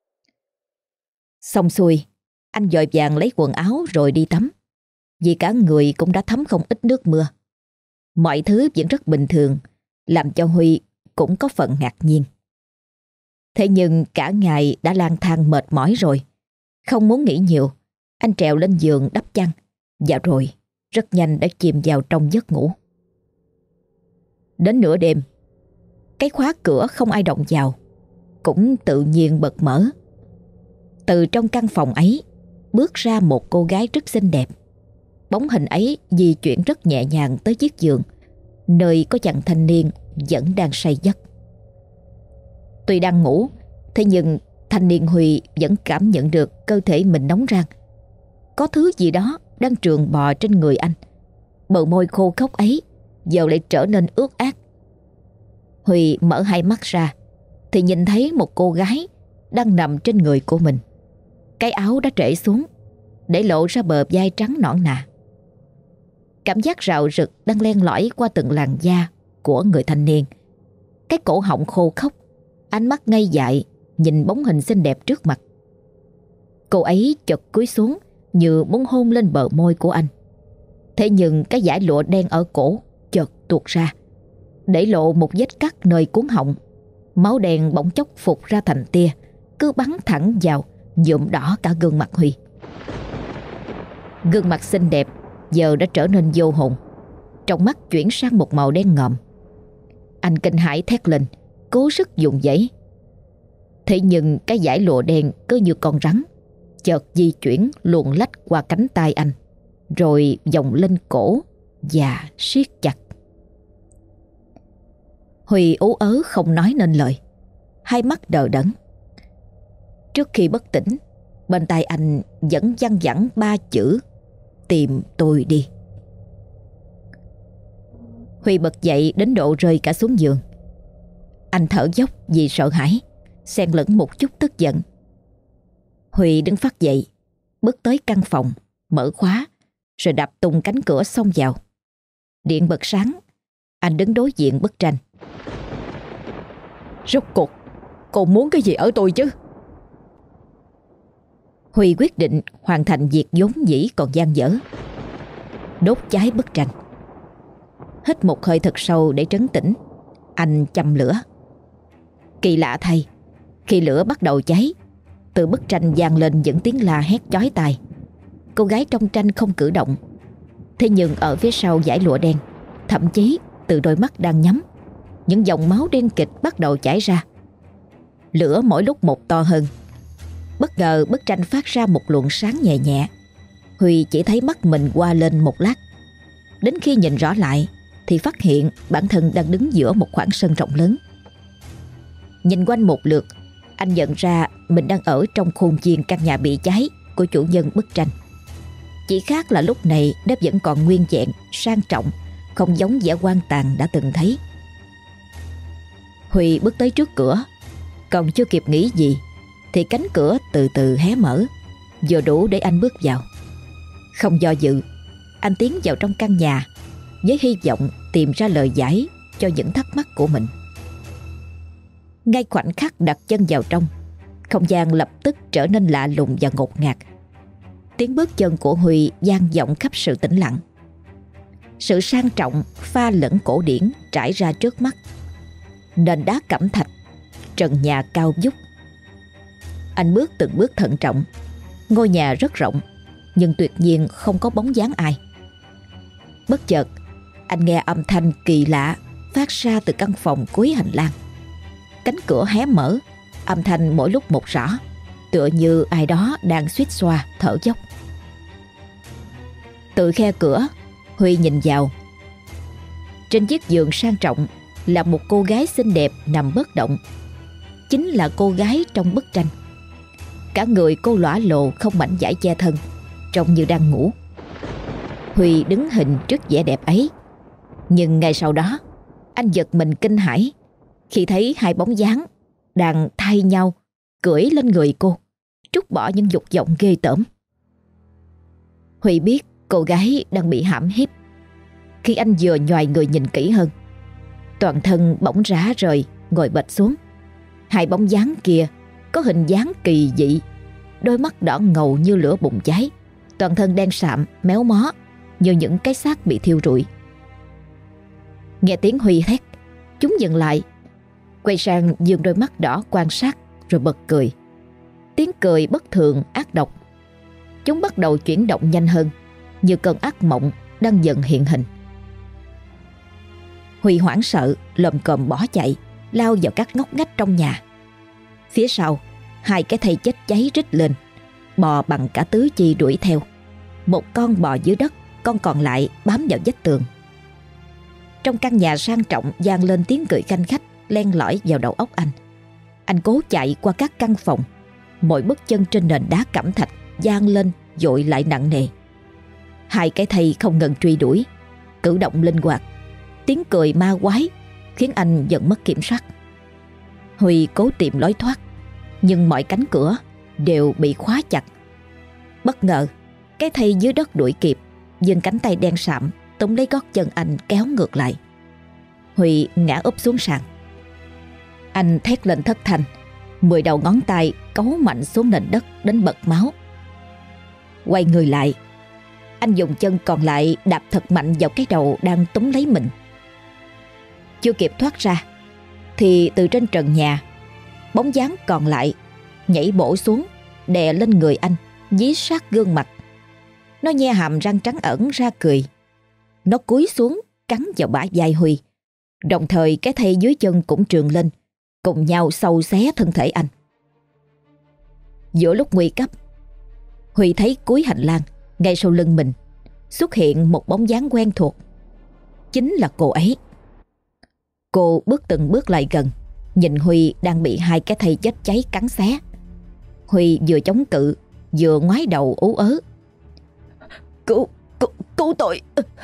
Xong xuôi, anh vội vàng lấy quần áo rồi đi tắm, vì cả người cũng đã thấm không ít nước mưa. Mọi thứ vẫn rất bình thường, làm cho Huy cũng có phần ngạc nhiên. Thế nhưng cả ngày đã lang thang mệt mỏi rồi, không muốn nghĩ nhiều, anh trèo lên giường đắp chăn, và rồi rất nhanh đã chìm vào trong giấc ngủ. Đến nửa đêm, cái khóa cửa không ai động vào cũng tự nhiên bật mở. Từ trong căn phòng ấy bước ra một cô gái rất xinh đẹp. Bóng hình ấy di chuyển rất nhẹ nhàng tới chiếc giường nơi có chàng thanh niên vẫn đang say giấc. Tuy đang ngủ, thế nhưng thanh niên Huy vẫn cảm nhận được cơ thể mình nóng rang. Có thứ gì đó đang trườn bò trên người anh. Bờ môi khô khốc ấy giờ lại trở nên ướt át. Huy mở hai mắt ra thì nhìn thấy một cô gái đang nằm trên người của mình. Cái áo đã trễ xuống, để lộ ra bờ vai trắng nõn nà. Cảm giác rạo rực đang len lỏi qua từng làn da của người thanh niên. Cái cổ họng khô khốc, ánh mắt ngây dại nhìn bóng hình xinh đẹp trước mặt. Cô ấy chợt cúi xuống như muốn hôn lên bờ môi của anh. Thế nhưng cái dải lụa đen ở cổ chợt tuột ra, để lộ một vết cắt nơi cuống họng. Máu đen bỗng chốc phụt ra thành tia, cứ bắn thẳng vào, nhuộm đỏ cả gương mặt Huy. Gương mặt xinh đẹp giờ đã trở nên vô hồn, trong mắt chuyển sang một màu đen ngòm. Anh kinh hãi thét lên, cố sức dùng dãy. Thế nhưng cái dải lụa đen cứ như con rắn, chợt di chuyển luồn lách qua cánh tay anh, rồi vòng lên cổ và siết chặt. Huy ú ớ không nói nên lời, hai mắt đờ đẫn. Trước khi bất tỉnh, bên tai anh vẫn văng vẳng ba chữ: tìm tôi đi. Huy bật dậy đến độ rơi cả xuống giường. Anh thở dốc vì sợ hãi, xen lẫn một chút tức giận. Huy đứng phắt dậy, bước tới căn phòng, mở khóa, rồi đạp tung cánh cửa xông vào. Điện bật sáng, anh đứng đối diện bức tranh. Rốt cuộc cô muốn cái gì ở tôi chứ? Huy quyết định hoàn thành việc vốn dĩ còn dang dở: đốt cháy bức tranh. Hít một hơi thật sâu để trấn tĩnh, anh châm lửa. Kỳ lạ thay, khi lửa bắt đầu cháy, từ bức tranh vang lên những tiếng la hét chói tai. Cô gái trong tranh không cử động, thế nhưng ở phía sau dải lụa đen, thậm chí từ đôi mắt đang nhắm, những dòng máu đen kịt bắt đầu chảy ra. Lửa mỗi lúc một to hơn. Bất ngờ bức tranh phát ra một luồng sáng nhẹ nhẹ. Huy chỉ thấy mắt mình qua lên một lát. Đến khi nhìn rõ lại thì phát hiện bản thân đang đứng giữa một khoảng sân rộng lớn. Nhìn quanh một lượt, anh nhận ra mình đang ở trong khuôn viên căn nhà bị cháy của chủ nhân bức tranh. Chỉ khác là lúc này nó vẫn còn nguyên vẹn, sang trọng, không giống vẻ hoang tàn đã từng thấy. Huy bước tới trước cửa, còn chưa kịp nghĩ gì thì cánh cửa từ từ hé mở, vừa đủ để anh bước vào. Không do dự, anh tiến vào trong căn nhà với hy vọng tìm ra lời giải cho những thắc mắc của mình. Ngay khoảnh khắc đặt chân vào trong, không gian lập tức trở nên lạ lùng và ngột ngạt. Tiếng bước chân của Huy vang vọng khắp sự tĩnh lặng. Sự sang trọng pha lẫn cổ điển trải ra trước mắt. Nền đá cẩm thạch, trần nhà cao vút. Anh bước từng bước thận trọng. Ngôi nhà rất rộng, nhưng tuyệt nhiên không có bóng dáng ai. Bất chợt, anh nghe âm thanh kỳ lạ phát ra từ căn phòng cuối hành lang. Cánh cửa hé mở, âm thanh mỗi lúc một rõ, tựa như ai đó đang suýt xoa thở dốc. Từ khe cửa, Huy nhìn vào. Trên chiếc giường sang trọng là một cô gái xinh đẹp nằm bất động. Chính là cô gái trong bức tranh. Cả người cô lõa lồ không mảnh vải che thân, trông như đang ngủ. Huy đứng hình trước vẻ đẹp ấy, nhưng ngay sau đó anh giật mình kinh hãi khi thấy hai bóng dáng đang thay nhau cưỡi lên người cô, trút bỏ những dục vọng ghê tởm. Huy biết cô gái đang bị hãm hiếp. Khi anh vừa nhoài người nhìn kỹ hơn, toàn thân bỗng rã rời, ngồi bệt xuống. Hai bóng dáng kia có hình dáng kỳ dị, đôi mắt đỏ ngầu như lửa bùng cháy, toàn thân đen sạm, méo mó như những cái xác bị thiêu rụi. Nghe tiếng Huy hét, chúng dừng lại, quay sang dương đôi mắt đỏ quan sát rồi bật cười. Tiếng cười bất thường ác độc. Chúng bắt đầu chuyển động nhanh hơn, như cơn ác mộng đang dần hiện hình. Huy hoảng sợ lồm cồm bỏ chạy, lao vào các ngóc ngách trong nhà. Phía sau, Hai cái thây chết cháy rít lên, bò bằng cả tứ chi đuổi theo. Một con bò dưới đất, con còn lại bám vào vách tường. Trong căn nhà sang trọng vang lên tiếng cười khanh khách len lỏi vào đầu óc anh. Anh cố chạy qua các căn phòng. Mỗi bước chân trên nền đá cẩm thạch vang lên dội lại nặng nề. Hai cái thây không ngừng truy đuổi, cử động linh hoạt, tiếng cười ma quái khiến anh dần mất kiểm soát. Huy cố tìm lối thoát, nhưng mọi cánh cửa đều bị khóa chặt. Bất ngờ, cái thây dưới đất đuổi kịp, giương cánh tay đen sạm túm lấy gót chân anh kéo ngược lại. Huy ngã úp xuống sàn. Anh thét lên thất thanh, mười đầu ngón tay cấu mạnh xuống nền đất đến bật máu. Quay người lại, anh dùng chân còn lại đạp thật mạnh vào cái đầu đang túm lấy mình. Chưa kịp thoát ra thì từ trên trần nhà, bóng dáng còn lại nhảy bổ xuống, đè lên người anh, dí sát gương mặt. Nó nhe hàm răng trắng ẩn ra cười. Nó cúi xuống cắn vào bả vai Huy, đồng thời cái thây dưới chân cũng trườn lên, cùng nhau xâu xé thân thể anh. Giữa lúc nguy cấp, Huy thấy cuối hành lang ngay sau lưng mình xuất hiện một bóng dáng quen thuộc. Chính là cô ấy. Cô bước từng bước lại gần, nhìn Huy đang bị hai cái thây chết cháy cắn xé. Huy vừa chống cự vừa ngoái đầu ú ớ. Cứu, cứu, cứu tôi.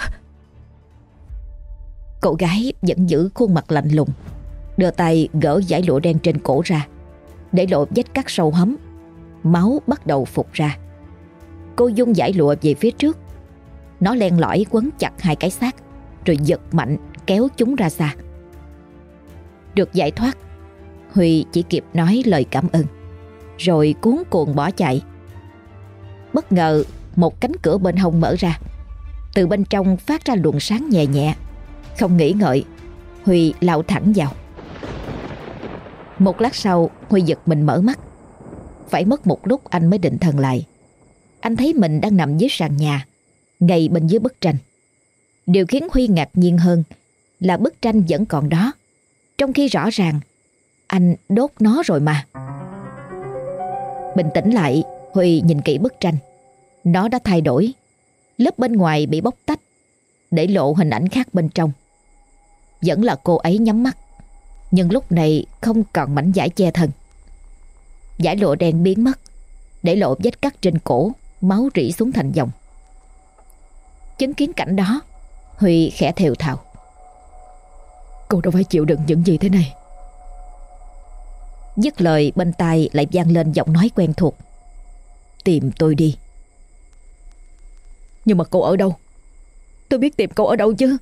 Cô gái vẫn giữ khuôn mặt lạnh lùng, đưa tay gỡ dải lụa đen trên cổ ra, để lộ vết cắt sâu hấm. Máu bắt đầu phụt ra. Cô dung dải lụa về phía trước. Nó len lỏi quấn chặt hai cái xác, rồi giật mạnh kéo chúng ra xa. Được giải thoát, Huy chỉ kịp nói lời cảm ơn, rồi cuống cuồng bỏ chạy. Bất ngờ một cánh cửa bên hông mở ra. Từ bên trong phát ra luồng sáng nhẹ nhẹ. Không nghĩ ngợi, Huy lao thẳng vào. Một lát sau, Huy giật mình mở mắt. Phải mất một lúc anh mới định thần lại. Anh thấy mình đang nằm dưới sàn nhà, ngay bên dưới bức tranh. Điều khiến Huy ngạc nhiên hơn là bức tranh vẫn còn đó, trong khi rõ ràng anh đốt nó rồi mà. Bình tĩnh lại, Huy nhìn kỹ bức tranh. Nó đã thay đổi. Lớp bên ngoài bị bóc tách, để lộ hình ảnh khác bên trong. Vẫn là cô ấy nhắm mắt, nhưng lúc này không còn mảnh vải che thân. Dải lụa đen biến mất, để lộ vết cắt trên cổ, máu rỉ xuống thành dòng. Chứng kiến cảnh đó, Huy khẽ thều thào. Cô đâu phải chịu đựng những gì thế này. Dứt lời, bên tai lại vang lên giọng nói quen thuộc. Tìm tôi đi. Nhưng mà cô ở đâu? Tôi biết tìm cô ở đâu chứ.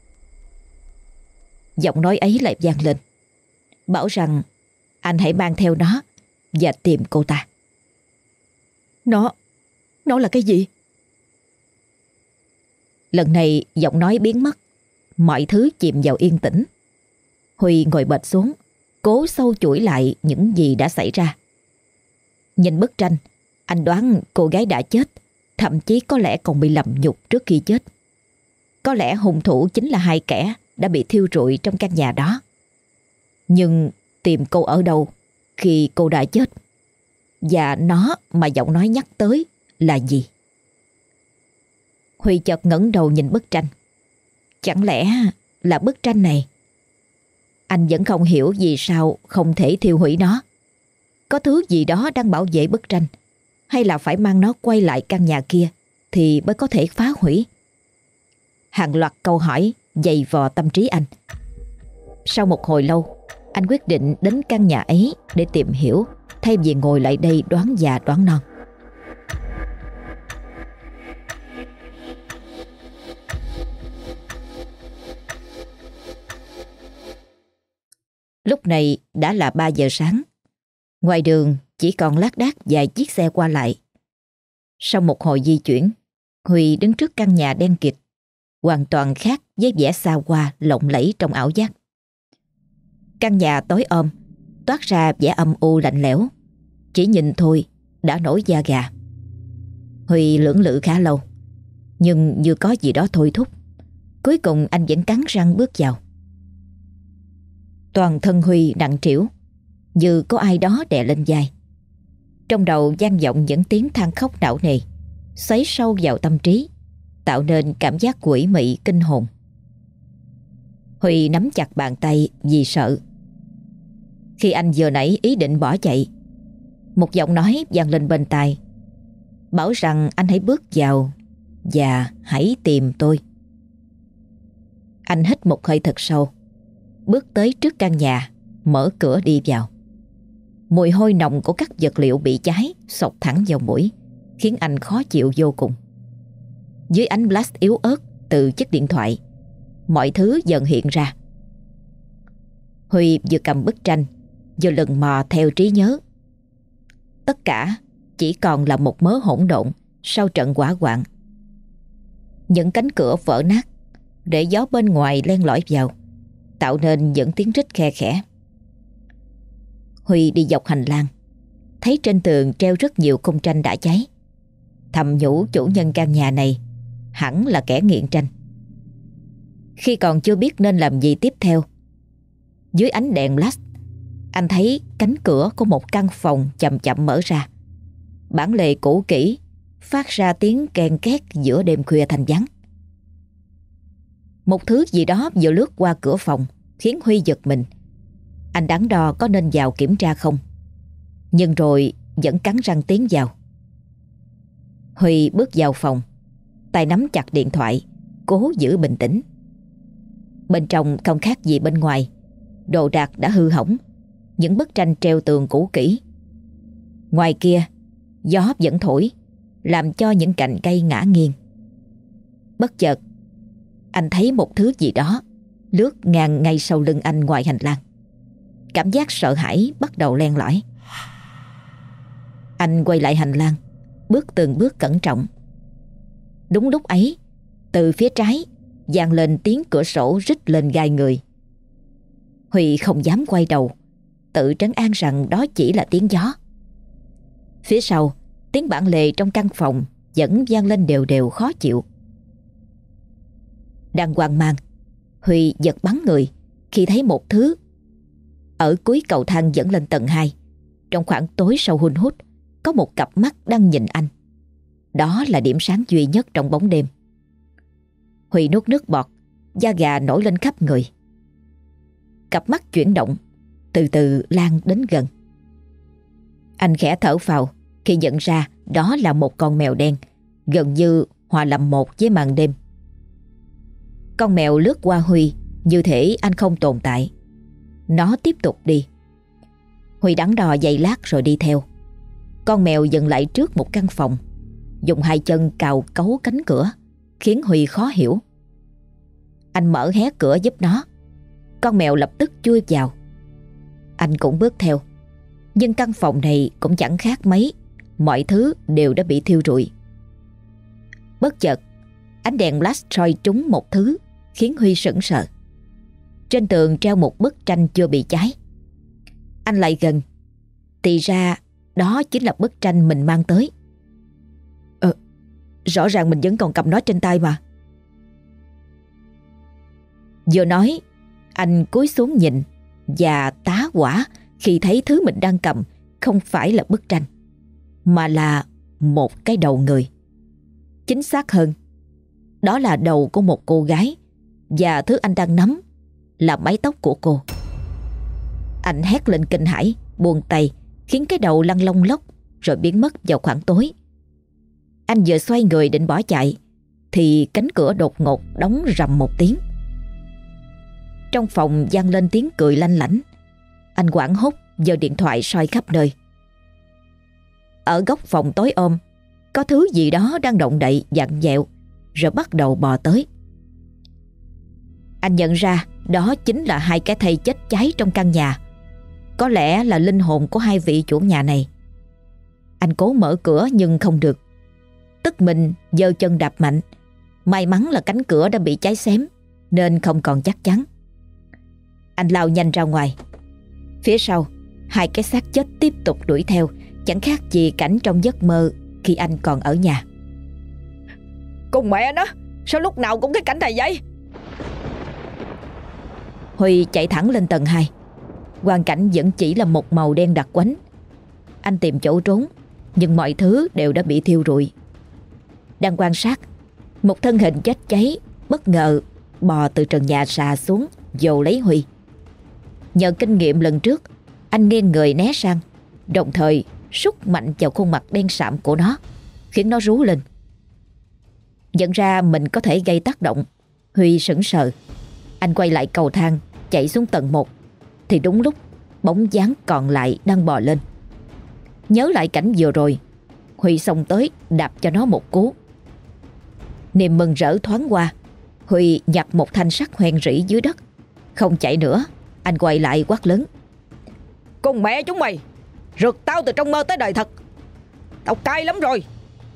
Giọng nói ấy lại vang lên, bảo rằng anh hãy mang theo nó và tìm cô ta. Nó, nó là cái gì? Lần này giọng nói biến mất, mọi thứ chìm vào yên tĩnh. Huy ngồi bệt xuống, cố sâu chuỗi lại những gì đã xảy ra. Nhìn bức tranh, anh đoán cô gái đã chết, thậm chí có lẽ còn bị lầm nhục trước khi chết. Có lẽ hung thủ chính là hai kẻ đã bị thiêu rụi trong căn nhà đó. Nhưng tìm cô ở đâu khi cô đã chết? Và nó mà giọng nói nhắc tới là gì? Huy chợt ngẩng đầu nhìn bức tranh. Chẳng lẽ là bức tranh này? Anh vẫn không hiểu vì sao không thể thiêu hủy nó. Có thứ gì đó đang bảo vệ bức tranh, hay là phải mang nó quay lại căn nhà kia thì mới có thể phá hủy? Hàng loạt câu hỏi dày vò tâm trí anh. Sau một hồi lâu, anh quyết định đến căn nhà ấy để tìm hiểu, thay vì ngồi lại đây đoán già đoán non. Lúc này đã là ba giờ sáng. Ngoài đường chỉ còn lác đác vài chiếc xe qua lại. Sau một hồi di chuyển, Huy đứng trước căn nhà đen kịt, hoàn toàn khác với vẻ xa hoa lộng lẫy trong ảo giác. Căn nhà tối om, toát ra vẻ âm u lạnh lẽo. Chỉ nhìn thôi đã nổi da gà. Huy lưỡng lự khá lâu, nhưng như có gì đó thôi thúc. Cuối cùng anh vẫn cắn răng bước vào. Toàn thân Huy nặng trĩu, như có ai đó đè lên vai. Trong đầu vang vọng những tiếng than khóc não nề, xoáy sâu vào tâm trí, tạo nên cảm giác quỷ mị kinh hồn. Huy nắm chặt bàn tay vì sợ. Khi anh vừa nãy ý định bỏ chạy, một giọng nói vang lên bên tai, bảo rằng anh hãy bước vào và hãy tìm tôi. Anh hít một hơi thật sâu, bước tới trước căn nhà, mở cửa đi vào. Mùi hôi nồng của các vật liệu bị cháy xộc thẳng vào mũi, khiến anh khó chịu vô cùng. Dưới ánh flash yếu ớt từ chiếc điện thoại, mọi thứ dần hiện ra. Huy vừa cầm bức tranh, vừa lần mò theo trí nhớ. Tất cả chỉ còn là một mớ hỗn độn sau trận hỏa hoạn. Những cánh cửa vỡ nát để gió bên ngoài len lỏi vào, tạo nên những tiếng rít khe khẽ. Huy đi dọc hành lang, thấy trên tường treo rất nhiều khung tranh đã cháy. Thầm nhủ chủ nhân căn nhà này hẳn là kẻ nghiện tranh. Khi còn chưa biết nên làm gì tiếp theo, dưới ánh đèn flash, anh thấy cánh cửa của một căn phòng chậm chậm mở ra. Bản lề cũ kỹ phát ra tiếng ken két giữa đêm khuya thanh vắng. Một thứ gì đó vừa lướt qua cửa phòng khiến Huy giật mình. Anh đắn đo có nên vào kiểm tra không, nhưng rồi vẫn cắn răng tiến vào. Huy bước vào phòng, tay nắm chặt điện thoại, cố giữ bình tĩnh. Bên trong không khác gì bên ngoài. Đồ đạc đã hư hỏng, những bức tranh treo tường cũ kỹ. Ngoài kia, gió vẫn thổi, làm cho những cành cây ngã nghiêng. Bất chợt, anh thấy một thứ gì đó lướt ngang ngay sau lưng anh ngoài hành lang. Cảm giác sợ hãi bắt đầu len lỏi. Anh quay lại hành lang, bước từng bước cẩn trọng. Đúng lúc ấy, từ phía trái vang lên tiếng cửa sổ rít lên gai người. Huy không dám quay đầu, tự trấn an rằng đó chỉ là tiếng gió. Phía sau, tiếng bản lề trong căn phòng vẫn vang lên đều đều khó chịu. Đang hoang mang, Huy giật bắn người khi thấy một thứ. Ở cuối cầu thang dẫn lên tầng hai, trong khoảng tối sâu hun hút, có một cặp mắt đang nhìn anh. Đó là điểm sáng duy nhất trong bóng đêm. Huy nuốt nước bọt, da gà nổi lên khắp người. Cặp mắt chuyển động, từ từ lan đến gần. Anh khẽ thở phào khi nhận ra đó là một con mèo đen, gần như hòa làm một với màn đêm. Con mèo lướt qua Huy như thể anh không tồn tại. Nó tiếp tục đi. Huy đắn đo giây lát rồi đi theo. Con mèo dừng lại trước một căn phòng, dùng hai chân cào cấu cánh cửa, khiến Huy khó hiểu. Anh mở hé cửa giúp nó. Con mèo lập tức chui vào. Anh cũng bước theo. Nhưng căn phòng này cũng chẳng khác mấy, mọi thứ đều đã bị thiêu rụi. Bất chợt, ánh đèn flash soi trúng một thứ khiến Huy sững sờ. Trên tường treo một bức tranh chưa bị cháy. Anh lại gần, thì ra đó chính là bức tranh mình mang tới. Ờ, rõ ràng mình vẫn còn cầm nó trên tay mà. Vừa nói, anh cúi xuống nhìn và tá hỏa khi thấy thứ mình đang cầm không phải là bức tranh, mà là một cái đầu người. Chính xác hơn, đó là đầu của một cô gái, và thứ anh đang nắm là mái tóc của cô. Anh hét lên kinh hãi, buông tay, khiến cái đầu lăn lông lốc rồi biến mất vào khoảng tối. Anh vừa xoay người định bỏ chạy thì cánh cửa đột ngột đóng rầm một tiếng. Trong phòng vang lên tiếng cười lanh lảnh. Anh hoảng hốt giơ điện thoại soi khắp nơi. Ở góc phòng tối om, có thứ gì đó đang động đậy vặn vẹo rồi bắt đầu bò tới. Anh nhận ra đó chính là hai cái thây chết cháy trong căn nhà. Có lẽ là linh hồn của hai vị chủ nhà này. Anh cố mở cửa nhưng không được. Tức mình giơ chân đạp mạnh. May mắn là cánh cửa đã bị cháy xém nên không còn chắc chắn. Anh lao nhanh ra ngoài. Phía sau, hai cái xác chết tiếp tục đuổi theo, chẳng khác gì cảnh trong giấc mơ khi anh còn ở nhà. Con mẹ nó, sao lúc nào cũng cái cảnh này vậy? Huy chạy thẳng lên tầng hai. Quang cảnh vẫn chỉ là một màu đen đặc quánh. Anh tìm chỗ trốn, nhưng mọi thứ đều đã bị thiêu rụi. Đang quan sát, một thân hình chết cháy bất ngờ bò từ trần nhà xà xuống, dồ lấy Huy. Nhờ kinh nghiệm lần trước, anh nghiêng người né sang, đồng thời sút mạnh vào khuôn mặt đen sạm của nó, khiến nó rú lên. Nhận ra mình có thể gây tác động, Huy sững sờ. Anh quay lại cầu thang, chạy xuống tầng một, thì đúng lúc bóng dáng còn lại đang bò lên. Nhớ lại cảnh vừa rồi, Huy xông tới đạp cho nó một cú. Niềm mừng rỡ thoáng qua, Huy nhặt một thanh sắt hoen rỉ dưới đất. Không chạy nữa, anh quay lại quát lớn: Con mẹ chúng mày, rượt tao từ trong mơ tới đời thật. Tao cay lắm rồi.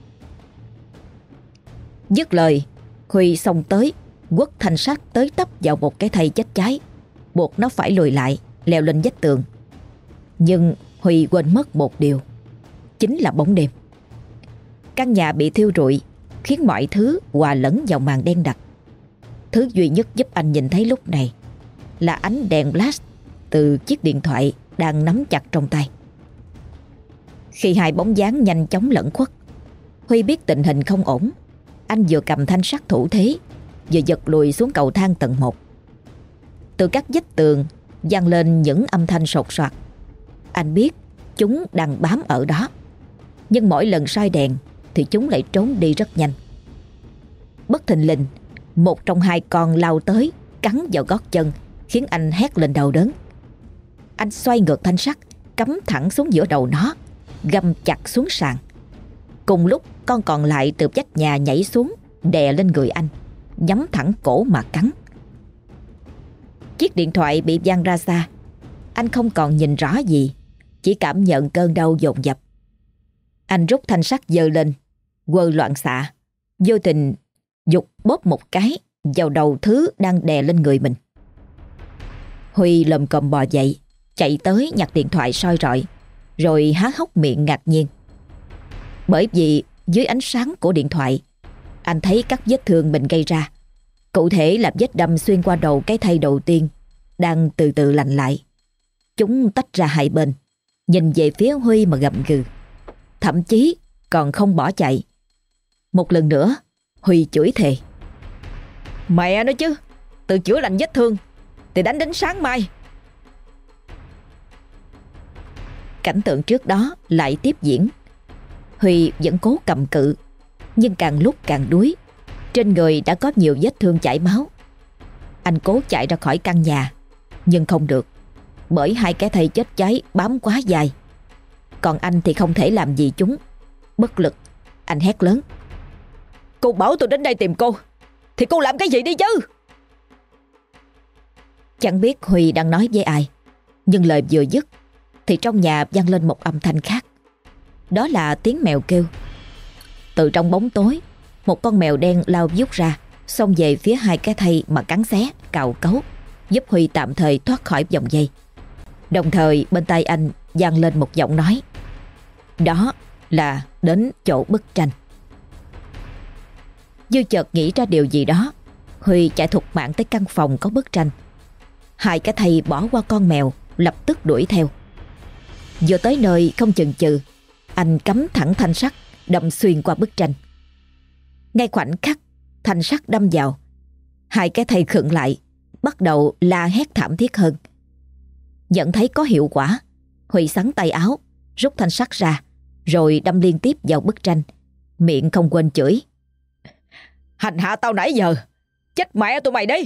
Dứt lời, Huy xông tới, quất thanh sắt tới tấp vào một cái thây chết cháy, buộc nó phải lùi lại, leo lên vách tường. Nhưng Huy quên mất một điều, chính là bóng đêm. Căn nhà bị thiêu rụi, khiến mọi thứ hòa lẫn vào màn đen đặc. Thứ duy nhất giúp anh nhìn thấy lúc này là ánh đèn flash từ chiếc điện thoại đang nắm chặt trong tay. Khi hai bóng dáng nhanh chóng lẫn khuất, Huy biết tình hình không ổn. Anh vừa cầm thanh sắt thủ thế, vừa giật lùi xuống cầu thang tầng một. Từ các vách tường vang lên những âm thanh sột soạt. Anh biết chúng đang bám ở đó, nhưng mỗi lần soi đèn thì chúng lại trốn đi rất nhanh. Bất thình lình, một trong hai con lao tới, cắn vào gót chân, khiến anh hét lên đau đớn. Anh xoay ngược thanh sắt, cắm thẳng xuống giữa đầu nó, găm chặt xuống sàn. Cùng lúc, con còn lại từ vách nhà nhảy xuống, đè lên người anh, nhắm thẳng cổ mà cắn. Chiếc điện thoại bị văng ra xa. Anh không còn nhìn rõ gì, chỉ cảm nhận cơn đau dồn dập. Anh rút thanh sắt giơ lên, quơ loạn xạ, vô tình giục bóp một cái vào đầu thứ đang đè lên người mình. Huy lồm cồm bò dậy, chạy tới nhặt điện thoại soi rọi, rồi há hốc miệng ngạc nhiên. Bởi vì dưới ánh sáng của điện thoại, anh thấy các vết thương mình gây ra. Cụ thể là vết đâm xuyên qua đầu cái thây đầu tiên đang từ từ lành lại. Chúng tách ra hai bên, nhìn về phía Huy mà gầm gừ, thậm chí còn không bỏ chạy. Một lần nữa, Huy chửi thề: Mẹ nói chứ, tự chữa lành vết thương thì đánh đến sáng mai. Cảnh tượng trước đó lại tiếp diễn. Huy vẫn cố cầm cự, nhưng càng lúc càng đuối. Trên người đã có nhiều vết thương chảy máu. Anh cố chạy ra khỏi căn nhà, nhưng không được, bởi hai cái thây chết cháy bám quá dài. Còn anh thì không thể làm gì chúng. Bất lực, anh hét lớn: Cô bảo tôi đến đây tìm cô, thì cô làm cái gì đi chứ? Chẳng biết Huy đang nói với ai, nhưng lời vừa dứt thì trong nhà vang lên một âm thanh khác. Đó là tiếng mèo kêu. Từ trong bóng tối, một con mèo đen lao vút ra, xông về phía hai cái thây mà cắn xé, cào cấu, giúp Huy tạm thời thoát khỏi vòng dây. Đồng thời bên tai anh vang lên một giọng nói: Đó là đến chỗ bức tranh. Như chợt nghĩ ra điều gì đó, Huy chạy thục mạng tới căn phòng có bức tranh. Hai cái thây bỏ qua con mèo, lập tức đuổi theo. Vừa tới nơi không chần chừ, anh cắm thẳng thanh sắt đâm xuyên qua bức tranh. Ngay khoảnh khắc thanh sắt đâm vào, hai cái thây khựng lại, bắt đầu la hét thảm thiết hơn. Nhận thấy có hiệu quả, Huy xắn tay áo, rút thanh sắt ra, rồi đâm liên tiếp vào bức tranh, miệng không quên chửi: Hành hạ tao nãy giờ, chết mẹ tụi mày đi!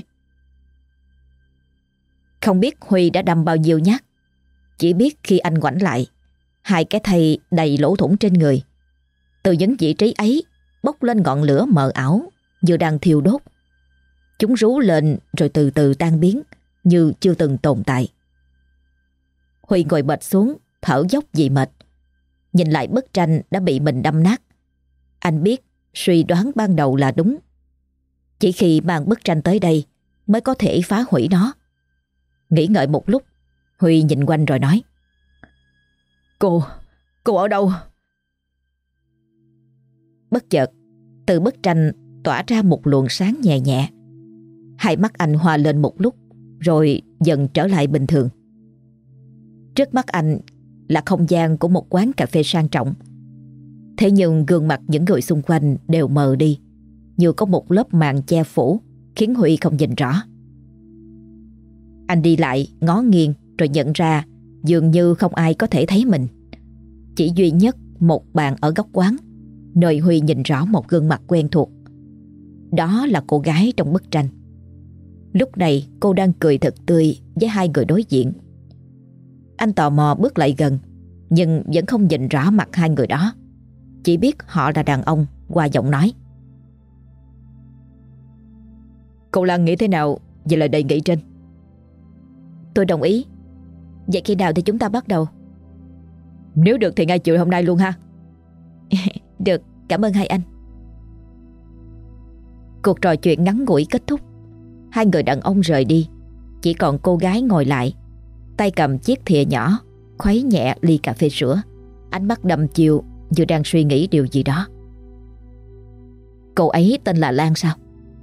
Không biết Huy đã đâm bao nhiêu nhát, chỉ biết khi anh ngoảnh lại, hai cái thây đầy lỗ thủng trên người. Từ những vị trí ấy bốc lên ngọn lửa mờ ảo như đang thiêu đốt. Chúng rú lên rồi từ từ tan biến như chưa từng tồn tại. Huy ngồi bệt xuống, thở dốc vì mệt. Nhìn lại bức tranh đã bị mình đâm nát, anh biết suy đoán ban đầu là đúng. Chỉ khi mang bức tranh tới đây mới có thể phá hủy nó. Nghĩ ngợi một lúc, Huy nhìn quanh rồi nói: Cô, cô ở đâu? Bất chợt, từ bức tranh tỏa ra một luồng sáng nhẹ nhẹ. Hai mắt anh hòa lên một lúc, rồi dần trở lại bình thường. Trước mắt anh là không gian của một quán cà phê sang trọng. Thế nhưng gương mặt những người xung quanh đều mờ đi, như có một lớp màn che phủ, khiến Huy không nhìn rõ. Anh đi lại ngó nghiêng rồi nhận ra dường như không ai có thể thấy mình. Chỉ duy nhất một bàn ở góc quán, nơi Huy nhìn rõ một gương mặt quen thuộc. Đó là cô gái trong bức tranh. Lúc này cô đang cười thật tươi với hai người đối diện. Anh tò mò bước lại gần, nhưng vẫn không nhìn rõ mặt hai người đó. Chỉ biết họ là đàn ông qua giọng nói. Cậu Lan nghĩ thế nào về lời đề nghị trên? Tôi đồng ý. Vậy khi nào thì chúng ta bắt đầu? Nếu được thì ngay chiều hôm nay luôn ha. Được, cảm ơn hai anh. Cuộc trò chuyện ngắn ngủi kết thúc. Hai người đàn ông rời đi, chỉ còn cô gái ngồi lại, tay cầm chiếc thìa nhỏ, khuấy nhẹ ly cà phê sữa, ánh mắt đăm chiêu như đang suy nghĩ điều gì đó. Cô ấy tên là Lan sao?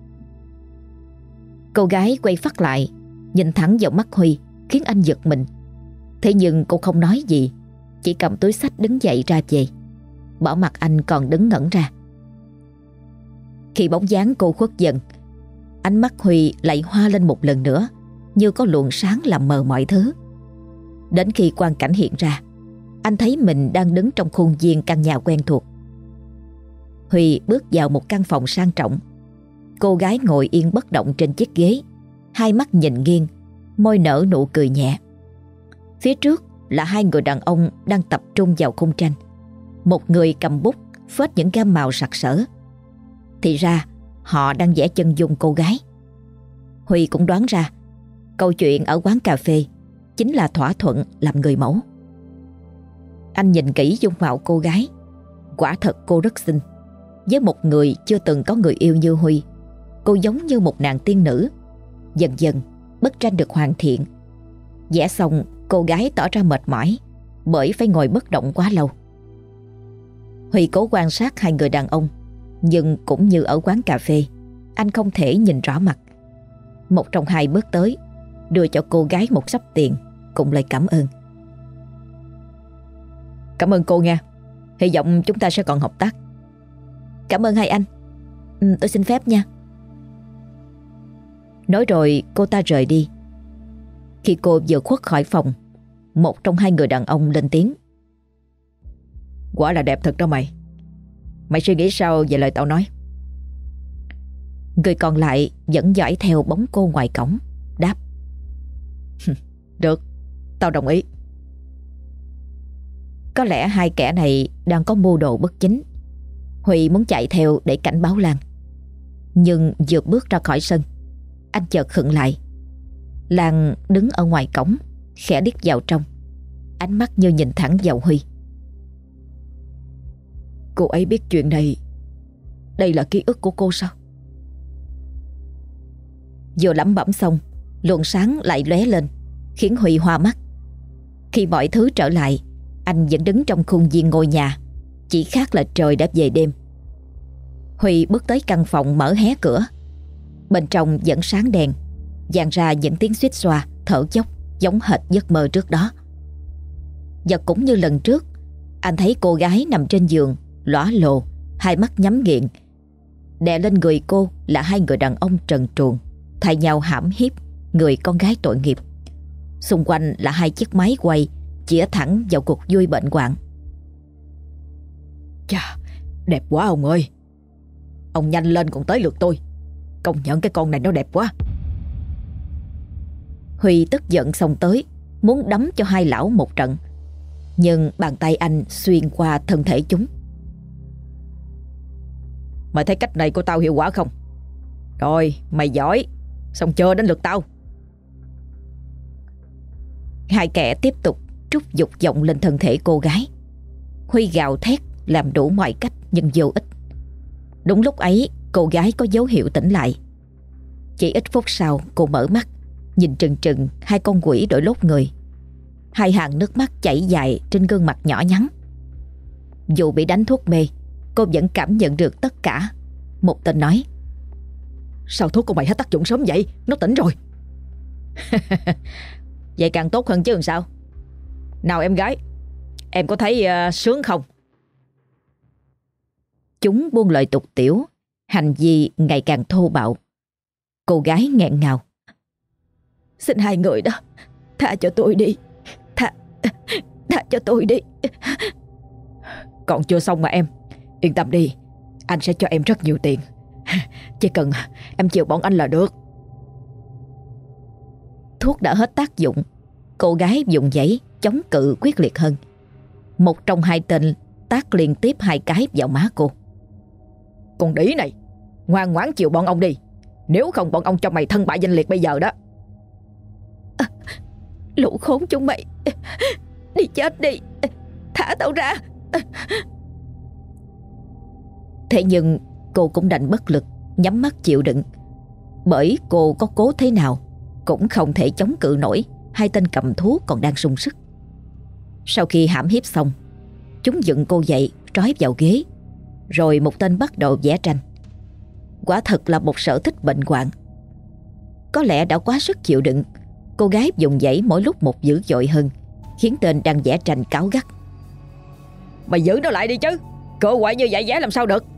Cô gái quay phắt lại, nhìn thẳng vào mắt Huy, khiến anh giật mình. Thế nhưng cô không nói gì, chỉ cầm túi xách đứng dậy ra về, bỏ mặc anh còn đứng ngẩn ra. Khi bóng dáng cô khuất dần, ánh mắt Huy lại hoa lên một lần nữa, như có luồng sáng làm mờ mọi thứ. Đến khi quang cảnh hiện ra, anh thấy mình đang đứng trong khuôn viên căn nhà quen thuộc. Huy bước vào một căn phòng sang trọng. Cô gái ngồi yên bất động trên chiếc ghế, hai mắt nhìn nghiêng, môi nở nụ cười nhẹ. Phía trước là hai người đàn ông đang tập trung vào khung tranh. Một người cầm bút phết những gam màu sặc sỡ. Thì ra họ đang vẽ chân dung cô gái. Huy cũng đoán ra câu chuyện ở quán cà phê chính là thỏa thuận làm người mẫu. Anh nhìn kỹ dung mạo cô gái. Quả thật cô rất xinh. Với một người chưa từng có người yêu như Huy, cô giống như một nàng tiên nữ. Dần dần bức tranh được hoàn thiện. Vẽ xong, cô gái tỏ ra mệt mỏi bởi phải ngồi bất động quá lâu. Huy cố quan sát hai người đàn ông, nhưng cũng như ở quán cà phê, anh không thể nhìn rõ mặt. Một trong hai bước tới, đưa cho cô gái một xấp tiền cùng lời cảm ơn. Cảm ơn cô nha. Hy vọng chúng ta sẽ còn hợp tác. Cảm ơn hai anh. ừ, Tôi xin phép nha. Nói rồi cô ta rời đi. Khi cô vừa khuất khỏi phòng, một trong hai người đàn ông lên tiếng. Quả là đẹp thật đó mày. Mày suy nghĩ sao về lời tao nói? Người còn lại vẫn dõi theo bóng cô ngoài cổng, đáp. Được, tao đồng ý. Có lẽ hai kẻ này đang có mưu đồ bất chính. Huy muốn chạy theo để cảnh báo Lan. Nhưng vừa bước ra khỏi sân, anh chợt khựng lại. Lan đứng ở ngoài cổng, khẽ liếc vào trong, ánh mắt như nhìn thẳng vào Huy. Cô ấy biết chuyện này. Đây là ký ức của cô sao? Vừa lẩm bẩm xong, luồng sáng lại lóe lên, khiến Huy hoa mắt. Khi mọi thứ trở lại, anh vẫn đứng trong khuôn viên ngôi nhà, chỉ khác là trời đã về đêm. Huy bước tới căn phòng mở hé cửa. Bên trong vẫn sáng đèn, vang ra những tiếng xuýt xoa, thở dốc giống hệt giấc mơ trước đó. Và cũng như lần trước, anh thấy cô gái nằm trên giường, lóa lồ, hai mắt nhắm nghiền. Đè lên người cô là hai người đàn ông trần truồng, thay nhau hãm hiếp người con gái tội nghiệp. Xung quanh là hai chiếc máy quay chĩa thẳng vào cuộc vui bệnh hoạn. Chà, đẹp quá ông ơi. Ông nhanh lên còn tới lượt tôi. Công nhận cái con này nó đẹp quá. Huy tức giận xông tới, muốn đấm cho hai lão một trận. Nhưng bàn tay anh xuyên qua thân thể chúng. Mày thấy cách này của tao hiệu quả không? Rồi, mày giỏi. Xong chờ đến lượt tao. Hai kẻ tiếp tục trút dục vọng lên thân thể cô gái. Huy gào thét làm đủ mọi cách nhưng vô ích. Đúng lúc ấy, cô gái có dấu hiệu tỉnh lại. Chỉ ít phút sau, cô mở mắt, nhìn trừng trừng hai con quỷ đội lốt người. Hai hàng nước mắt chảy dài trên gương mặt nhỏ nhắn. Dù bị đánh thuốc mê, cô vẫn cảm nhận được tất cả. Một tên nói: Sao thuốc của mày hết tác dụng sớm vậy? Nó tỉnh rồi. Vậy càng tốt hơn chứ làm sao. Nào em gái, Em có thấy uh, sướng không? Chúng buông lời tục tĩu, hành vi ngày càng thô bạo. Cô gái nghẹn ngào. Xin hai người đó, tha cho tôi đi. Tha, tha cho tôi đi. Còn chưa xong mà em. Yên tâm đi, anh sẽ cho em rất nhiều tiền. Chỉ cần em chịu bọn anh là được. Thuốc đã hết tác dụng. Cô gái dùng giấy chống cự quyết liệt hơn. Một trong hai tên tát liên tiếp hai cái vào má cô. Con đĩ này, ngoan ngoãn chịu bọn ông đi. Nếu không bọn ông cho mày thân bại danh liệt bây giờ đó. À, lũ khốn chúng mày, đi chết đi, thả tao ra. Thế nhưng cô cũng đành bất lực, nhắm mắt chịu đựng. Bởi cô có cố thế nào cũng không thể chống cự nổi hai tên cầm thú còn đang sung sức. Sau khi hãm hiếp xong, chúng dựng cô dậy, trói vào ghế. Rồi một tên bắt đầu vẽ tranh. Quả thật là một sở thích bệnh hoạn. Có lẽ đã quá sức chịu đựng, cô gái dùng dãy mỗi lúc một dữ dội hơn, khiến tên đang vẽ tranh cáu gắt. Mày giữ nó lại đi chứ, cỡ quậy như vậy vẽ làm sao được.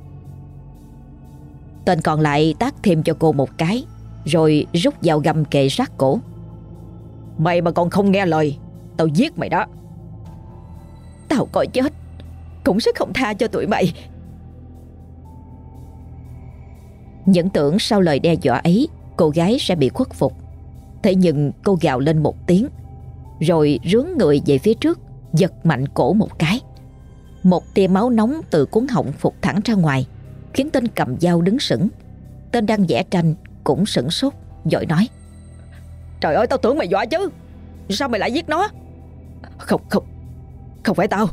Tên còn lại tát thêm cho cô một cái, rồi rút dao găm kề sát cổ. Mày mà còn không nghe lời, tao giết mày đó. Tao coi chết cũng sẽ không tha cho tụi mày. Những tưởng sau lời đe dọa ấy cô gái sẽ bị khuất phục. Thế nhưng cô gào lên một tiếng, rồi rướn người về phía trước, giật mạnh cổ một cái. Một tia máu nóng từ cuống họng phụt thẳng ra ngoài, khiến tên cầm dao đứng sững. Tên đang vẽ tranh cũng sửng sốt, vội nói: Trời ơi, tao tưởng mày dọa chứ, sao mày lại giết nó? Không, không, không phải tao.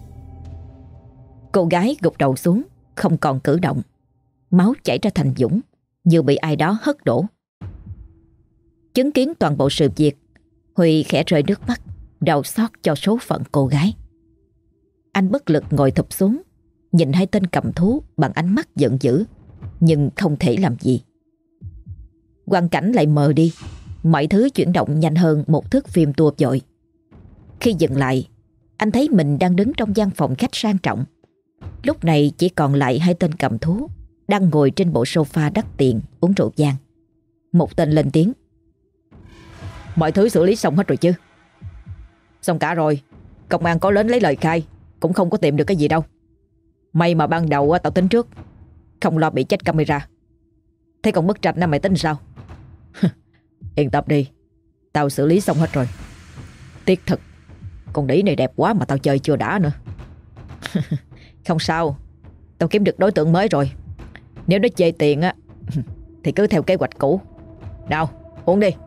Cô gái gục đầu xuống, không còn cử động. Máu chảy ra thành dũng, như bị ai đó hất đổ. Chứng kiến toàn bộ sự việc, Huy khẽ rơi nước mắt, đau xót cho số phận cô gái. Anh bất lực ngồi thụp xuống, nhìn hai tên cầm thú bằng ánh mắt giận dữ, nhưng không thể làm gì. Quang cảnh lại mờ đi, mọi thứ chuyển động nhanh hơn một thước phim tua vội. Khi dừng lại, anh thấy mình đang đứng trong gian phòng khách sang trọng. Lúc này chỉ còn lại hai tên cầm thú đang ngồi trên bộ sofa đắt tiền uống rượu vang. Một tên lên tiếng: Mọi thứ xử lý xong hết rồi chứ? Xong cả rồi. Công an có đến lấy lời khai cũng không có tìm được cái gì đâu. May mà ban đầu tao tính trước, không lo bị chết camera. Thế còn bức tranh mày tính sao? Yên tâm đi, tao xử lý xong hết rồi. Tiếc thật, con đĩ này đẹp quá mà tao chơi chưa đã nữa. Không sao, tao kiếm được đối tượng mới rồi. Nếu nó chê tiền á thì cứ theo kế hoạch cũ. Nào, uống đi.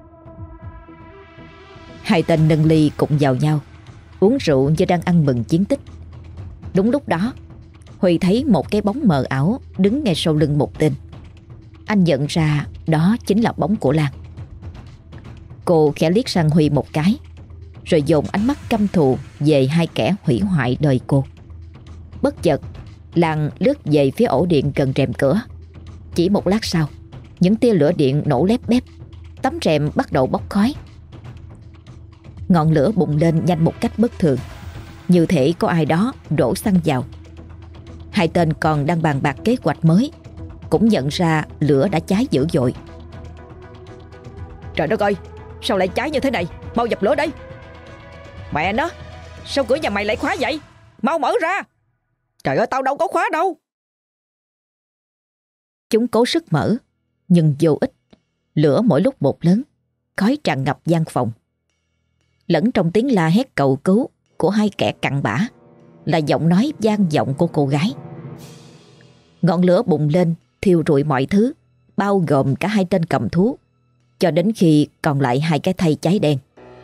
Hai tên nâng ly cùng vào nhau, uống rượu như đang ăn mừng chiến tích. Đúng lúc đó, Huy thấy một cái bóng mờ ảo đứng ngay sau lưng một tên. Anh nhận ra đó chính là bóng của Lan. Cô khẽ liếc sang Huy một cái, rồi dồn ánh mắt căm thù về hai kẻ hủy hoại đời cô. Bất chợt, Lan lướt về phía ổ điện gần rèm cửa. Chỉ một lát sau, những tia lửa điện nổ lép bép, tấm rèm bắt đầu bốc khói. Ngọn lửa bùng lên nhanh một cách bất thường, như thể có ai đó đổ xăng vào. Hai tên còn đang bàn bạc kế hoạch mới cũng nhận ra lửa đã cháy dữ dội. Trời đất ơi, sao lại cháy như thế này? Mau dập lửa đây. Mẹ nó, sao cửa nhà mày lại khóa vậy? Mau mở ra. Trời ơi, tao đâu có khóa đâu. Chúng cố sức mở, nhưng vô ích. Lửa mỗi lúc một lớn, khói tràn ngập gian phòng. Lẫn trong tiếng la hét cầu cứu của hai kẻ cặn bã là giọng nói vang vọng của cô gái. Ngọn lửa bùng lên, thiêu rụi mọi thứ, bao gồm cả hai tên cầm thú, cho đến khi còn lại hai cái thây cháy đen.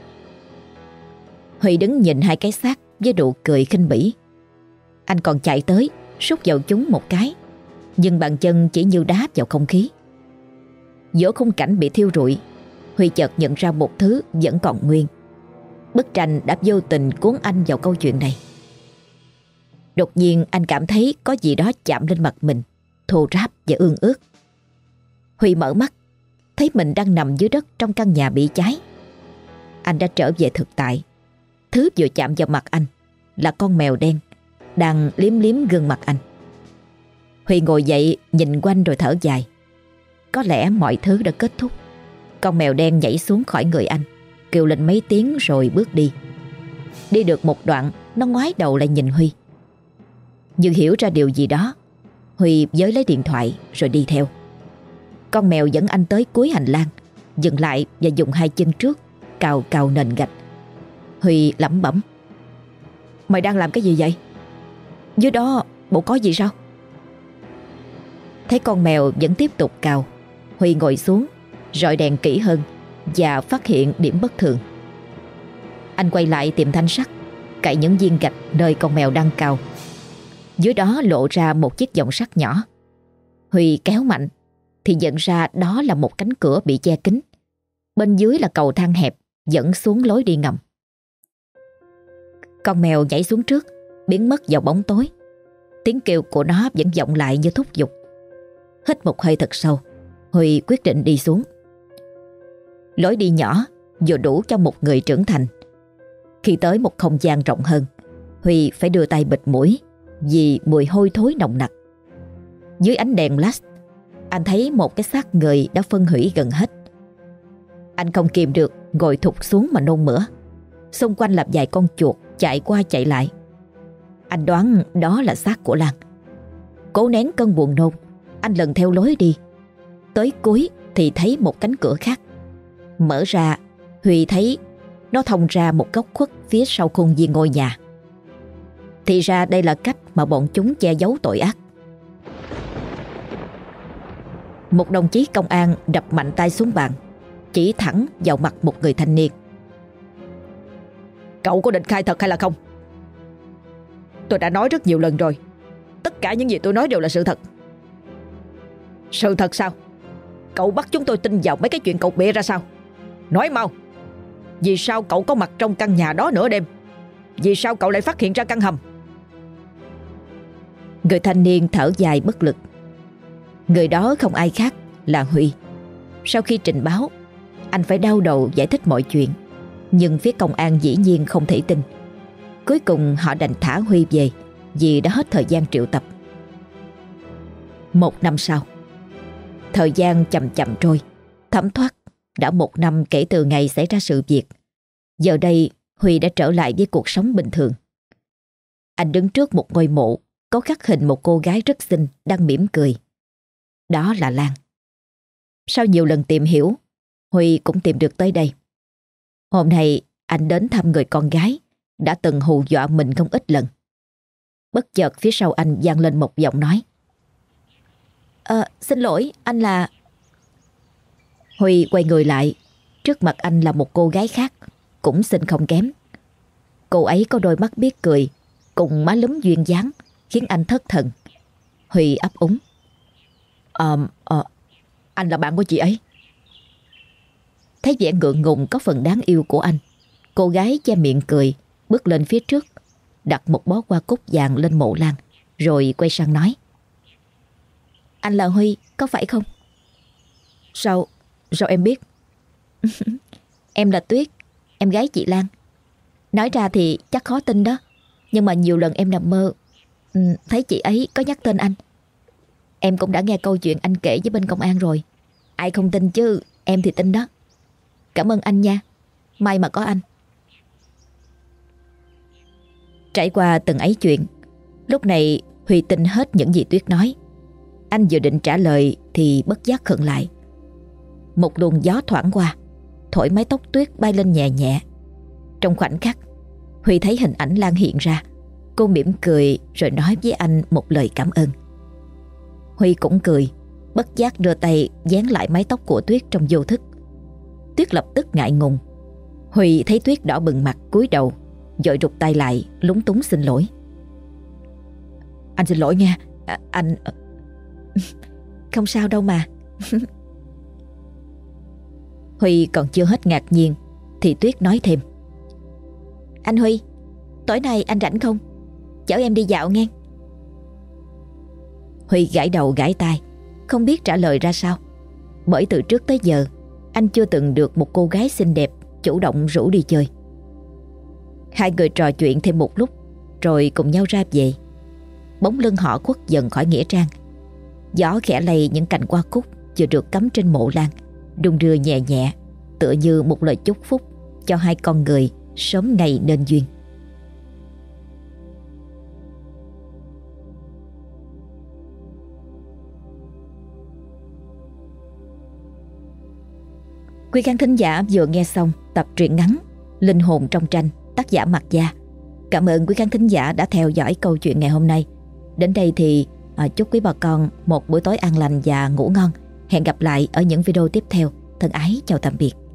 Huy đứng nhìn hai cái xác với nụ cười khinh bỉ. Anh còn chạy tới sút vào chúng một cái, nhưng bàn chân chỉ như đá vào không khí. Giữa khung cảnh bị thiêu rụi, Huy chợt nhận ra một thứ vẫn còn nguyên. Bức tranh đã vô tình cuốn anh vào câu chuyện này. Đột nhiên anh cảm thấy có gì đó chạm lên mặt mình, thô ráp và ương ướt. Huy mở mắt, thấy mình đang nằm dưới đất trong căn nhà bị cháy. Anh đã trở về thực tại. Thứ vừa chạm vào mặt anh là con mèo đen đang liếm liếm gương mặt anh. Huy ngồi dậy nhìn quanh rồi thở dài. Có lẽ mọi thứ đã kết thúc. Con mèo đen nhảy xuống khỏi người anh, kêu lên mấy tiếng rồi bước đi. Đi được một đoạn, nó ngoái đầu lại nhìn Huy. Như hiểu ra điều gì đó, Huy giới lấy điện thoại rồi đi theo. Con mèo dẫn anh tới cuối hành lang, dừng lại và dùng hai chân trước cào cào nền gạch. Huy lẩm bẩm: Mày đang làm cái gì vậy? Dưới đó bộ có gì sao? Thấy con mèo vẫn tiếp tục cào, Huy ngồi xuống, rọi đèn kỹ hơn và phát hiện điểm bất thường. Anh quay lại tìm thanh sắt, cạy những viên gạch nơi con mèo đang cào. Dưới đó lộ ra một chiếc vòng sắt nhỏ. Huy kéo mạnh thì nhận ra đó là một cánh cửa bị che kín. Bên dưới là cầu thang hẹp dẫn xuống lối đi ngầm. Con mèo nhảy xuống trước, biến mất vào bóng tối. Tiếng kêu của nó vẫn vọng lại như thúc giục. Hít một hơi thật sâu, Huy quyết định đi xuống. Lối đi nhỏ vừa đủ cho một người trưởng thành. Khi tới một không gian rộng hơn, Huy phải đưa tay bịt mũi vì mùi hôi thối nồng nặc. Dưới ánh đèn flash, anh thấy một cái xác người đã phân hủy gần hết. Anh không kìm được ngồi thụt xuống mà nôn mửa. Xung quanh là vài con chuột chạy qua chạy lại. Anh đoán đó là xác của Lan. Cố nén cơn buồn nôn, anh lần theo lối đi. Tới cuối thì thấy một cánh cửa khác. Mở ra, Huy thấy nó thông ra một góc khuất phía sau khuôn viên ngôi nhà. Thì ra đây là cách mà bọn chúng che giấu tội ác. Một đồng chí công an đập mạnh tay xuống bàn, chỉ thẳng vào mặt một người thanh niên. Cậu có định khai thật hay là không? Tôi đã nói rất nhiều lần rồi, tất cả những gì tôi nói đều là sự thật. Sự thật sao? Cậu bắt chúng tôi tin vào mấy cái chuyện cậu bịa ra sao? Nói mau. Vì sao cậu có mặt trong căn nhà đó nửa đêm? Vì sao cậu lại phát hiện ra căn hầm? Người thanh niên thở dài bất lực. Người đó không ai khác là Huy. Sau khi trình báo, anh phải đau đầu giải thích mọi chuyện, nhưng phía công an dĩ nhiên không thể tin. Cuối cùng họ đành thả Huy về vì đã hết thời gian triệu tập. Một năm sau, thời gian chậm chậm trôi. Thấm thoát đã một năm kể từ ngày xảy ra sự việc. Giờ đây Huy đã trở lại với cuộc sống bình thường. Anh đứng trước một ngôi mộ có khắc hình một cô gái rất xinh đang mỉm cười. Đó là Lan. Sau nhiều lần tìm hiểu, Huy cũng tìm được tới đây. Hôm nay anh đến thăm người con gái đã từng hù dọa mình không ít lần. Bất chợt phía sau anh vang lên một giọng nói. Ờ, xin lỗi, anh là... Huy quay người lại. Trước mặt anh là một cô gái khác, cũng xinh không kém. Cô ấy có đôi mắt biết cười, cùng má lúm duyên dáng, khiến anh thất thần. Huy ấp úng. Ờ, ờ, anh là bạn của chị ấy. Thấy vẻ ngượng ngùng có phần đáng yêu của anh, cô gái che miệng cười, bước lên phía trước, đặt một bó hoa cúc vàng lên mộ Lan, rồi quay sang nói. Anh là Huy, có phải không? Sao, sao em biết? Em là Tuyết, em gái chị Lan. Nói ra thì chắc khó tin đó, nhưng mà nhiều lần em nằm mơ thấy chị ấy có nhắc tên anh. Em cũng đã nghe câu chuyện anh kể với bên công an rồi. Ai không tin chứ, em thì tin đó. Cảm ơn anh nha, may mà có anh. Trải qua từng ấy chuyện, lúc này Huy tin hết những gì Tuyết nói. Anh vừa định trả lời thì bất giác khựng lại. Một luồng gió thoảng qua, thổi mái tóc Tuyết bay lên nhẹ nhẹ. Trong khoảnh khắc, Huy thấy hình ảnh Lan hiện ra. Cô mỉm cười rồi nói với anh một lời cảm ơn. Huy cũng cười, bất giác đưa tay dán lại mái tóc của Tuyết trong vô thức. Tuyết lập tức ngại ngùng. Huy thấy Tuyết đỏ bừng mặt cúi đầu, vội rụt tay lại, lúng túng xin lỗi. Anh xin lỗi nha, à, anh... Không sao đâu mà. Huy còn chưa hết ngạc nhiên thì Tuyết nói thêm. Anh Huy, tối nay anh rảnh không? Chở em đi dạo nghe. Huy gãi đầu gãi tai, không biết trả lời ra sao. Bởi từ trước tới giờ anh chưa từng được một cô gái xinh đẹp chủ động rủ đi chơi. Hai người trò chuyện thêm một lúc rồi cùng nhau ra về. Bóng lưng họ khuất dần khỏi nghĩa trang. Gió khẽ lay những cành hoa cúc vừa được cắm trên mộ Lan, đung đưa nhẹ nhẹ, tựa như một lời chúc phúc cho hai con người sớm ngày nên duyên. Quý khán thính giả vừa nghe xong tập truyện ngắn Linh hồn trong tranh, tác giả Mạc Gia. Cảm ơn quý khán thính giả đã theo dõi câu chuyện ngày hôm nay. Đến đây thì à, chúc quý bà con một buổi tối an lành và ngủ ngon. Hẹn gặp lại ở những video tiếp theo. Thân ái chào tạm biệt.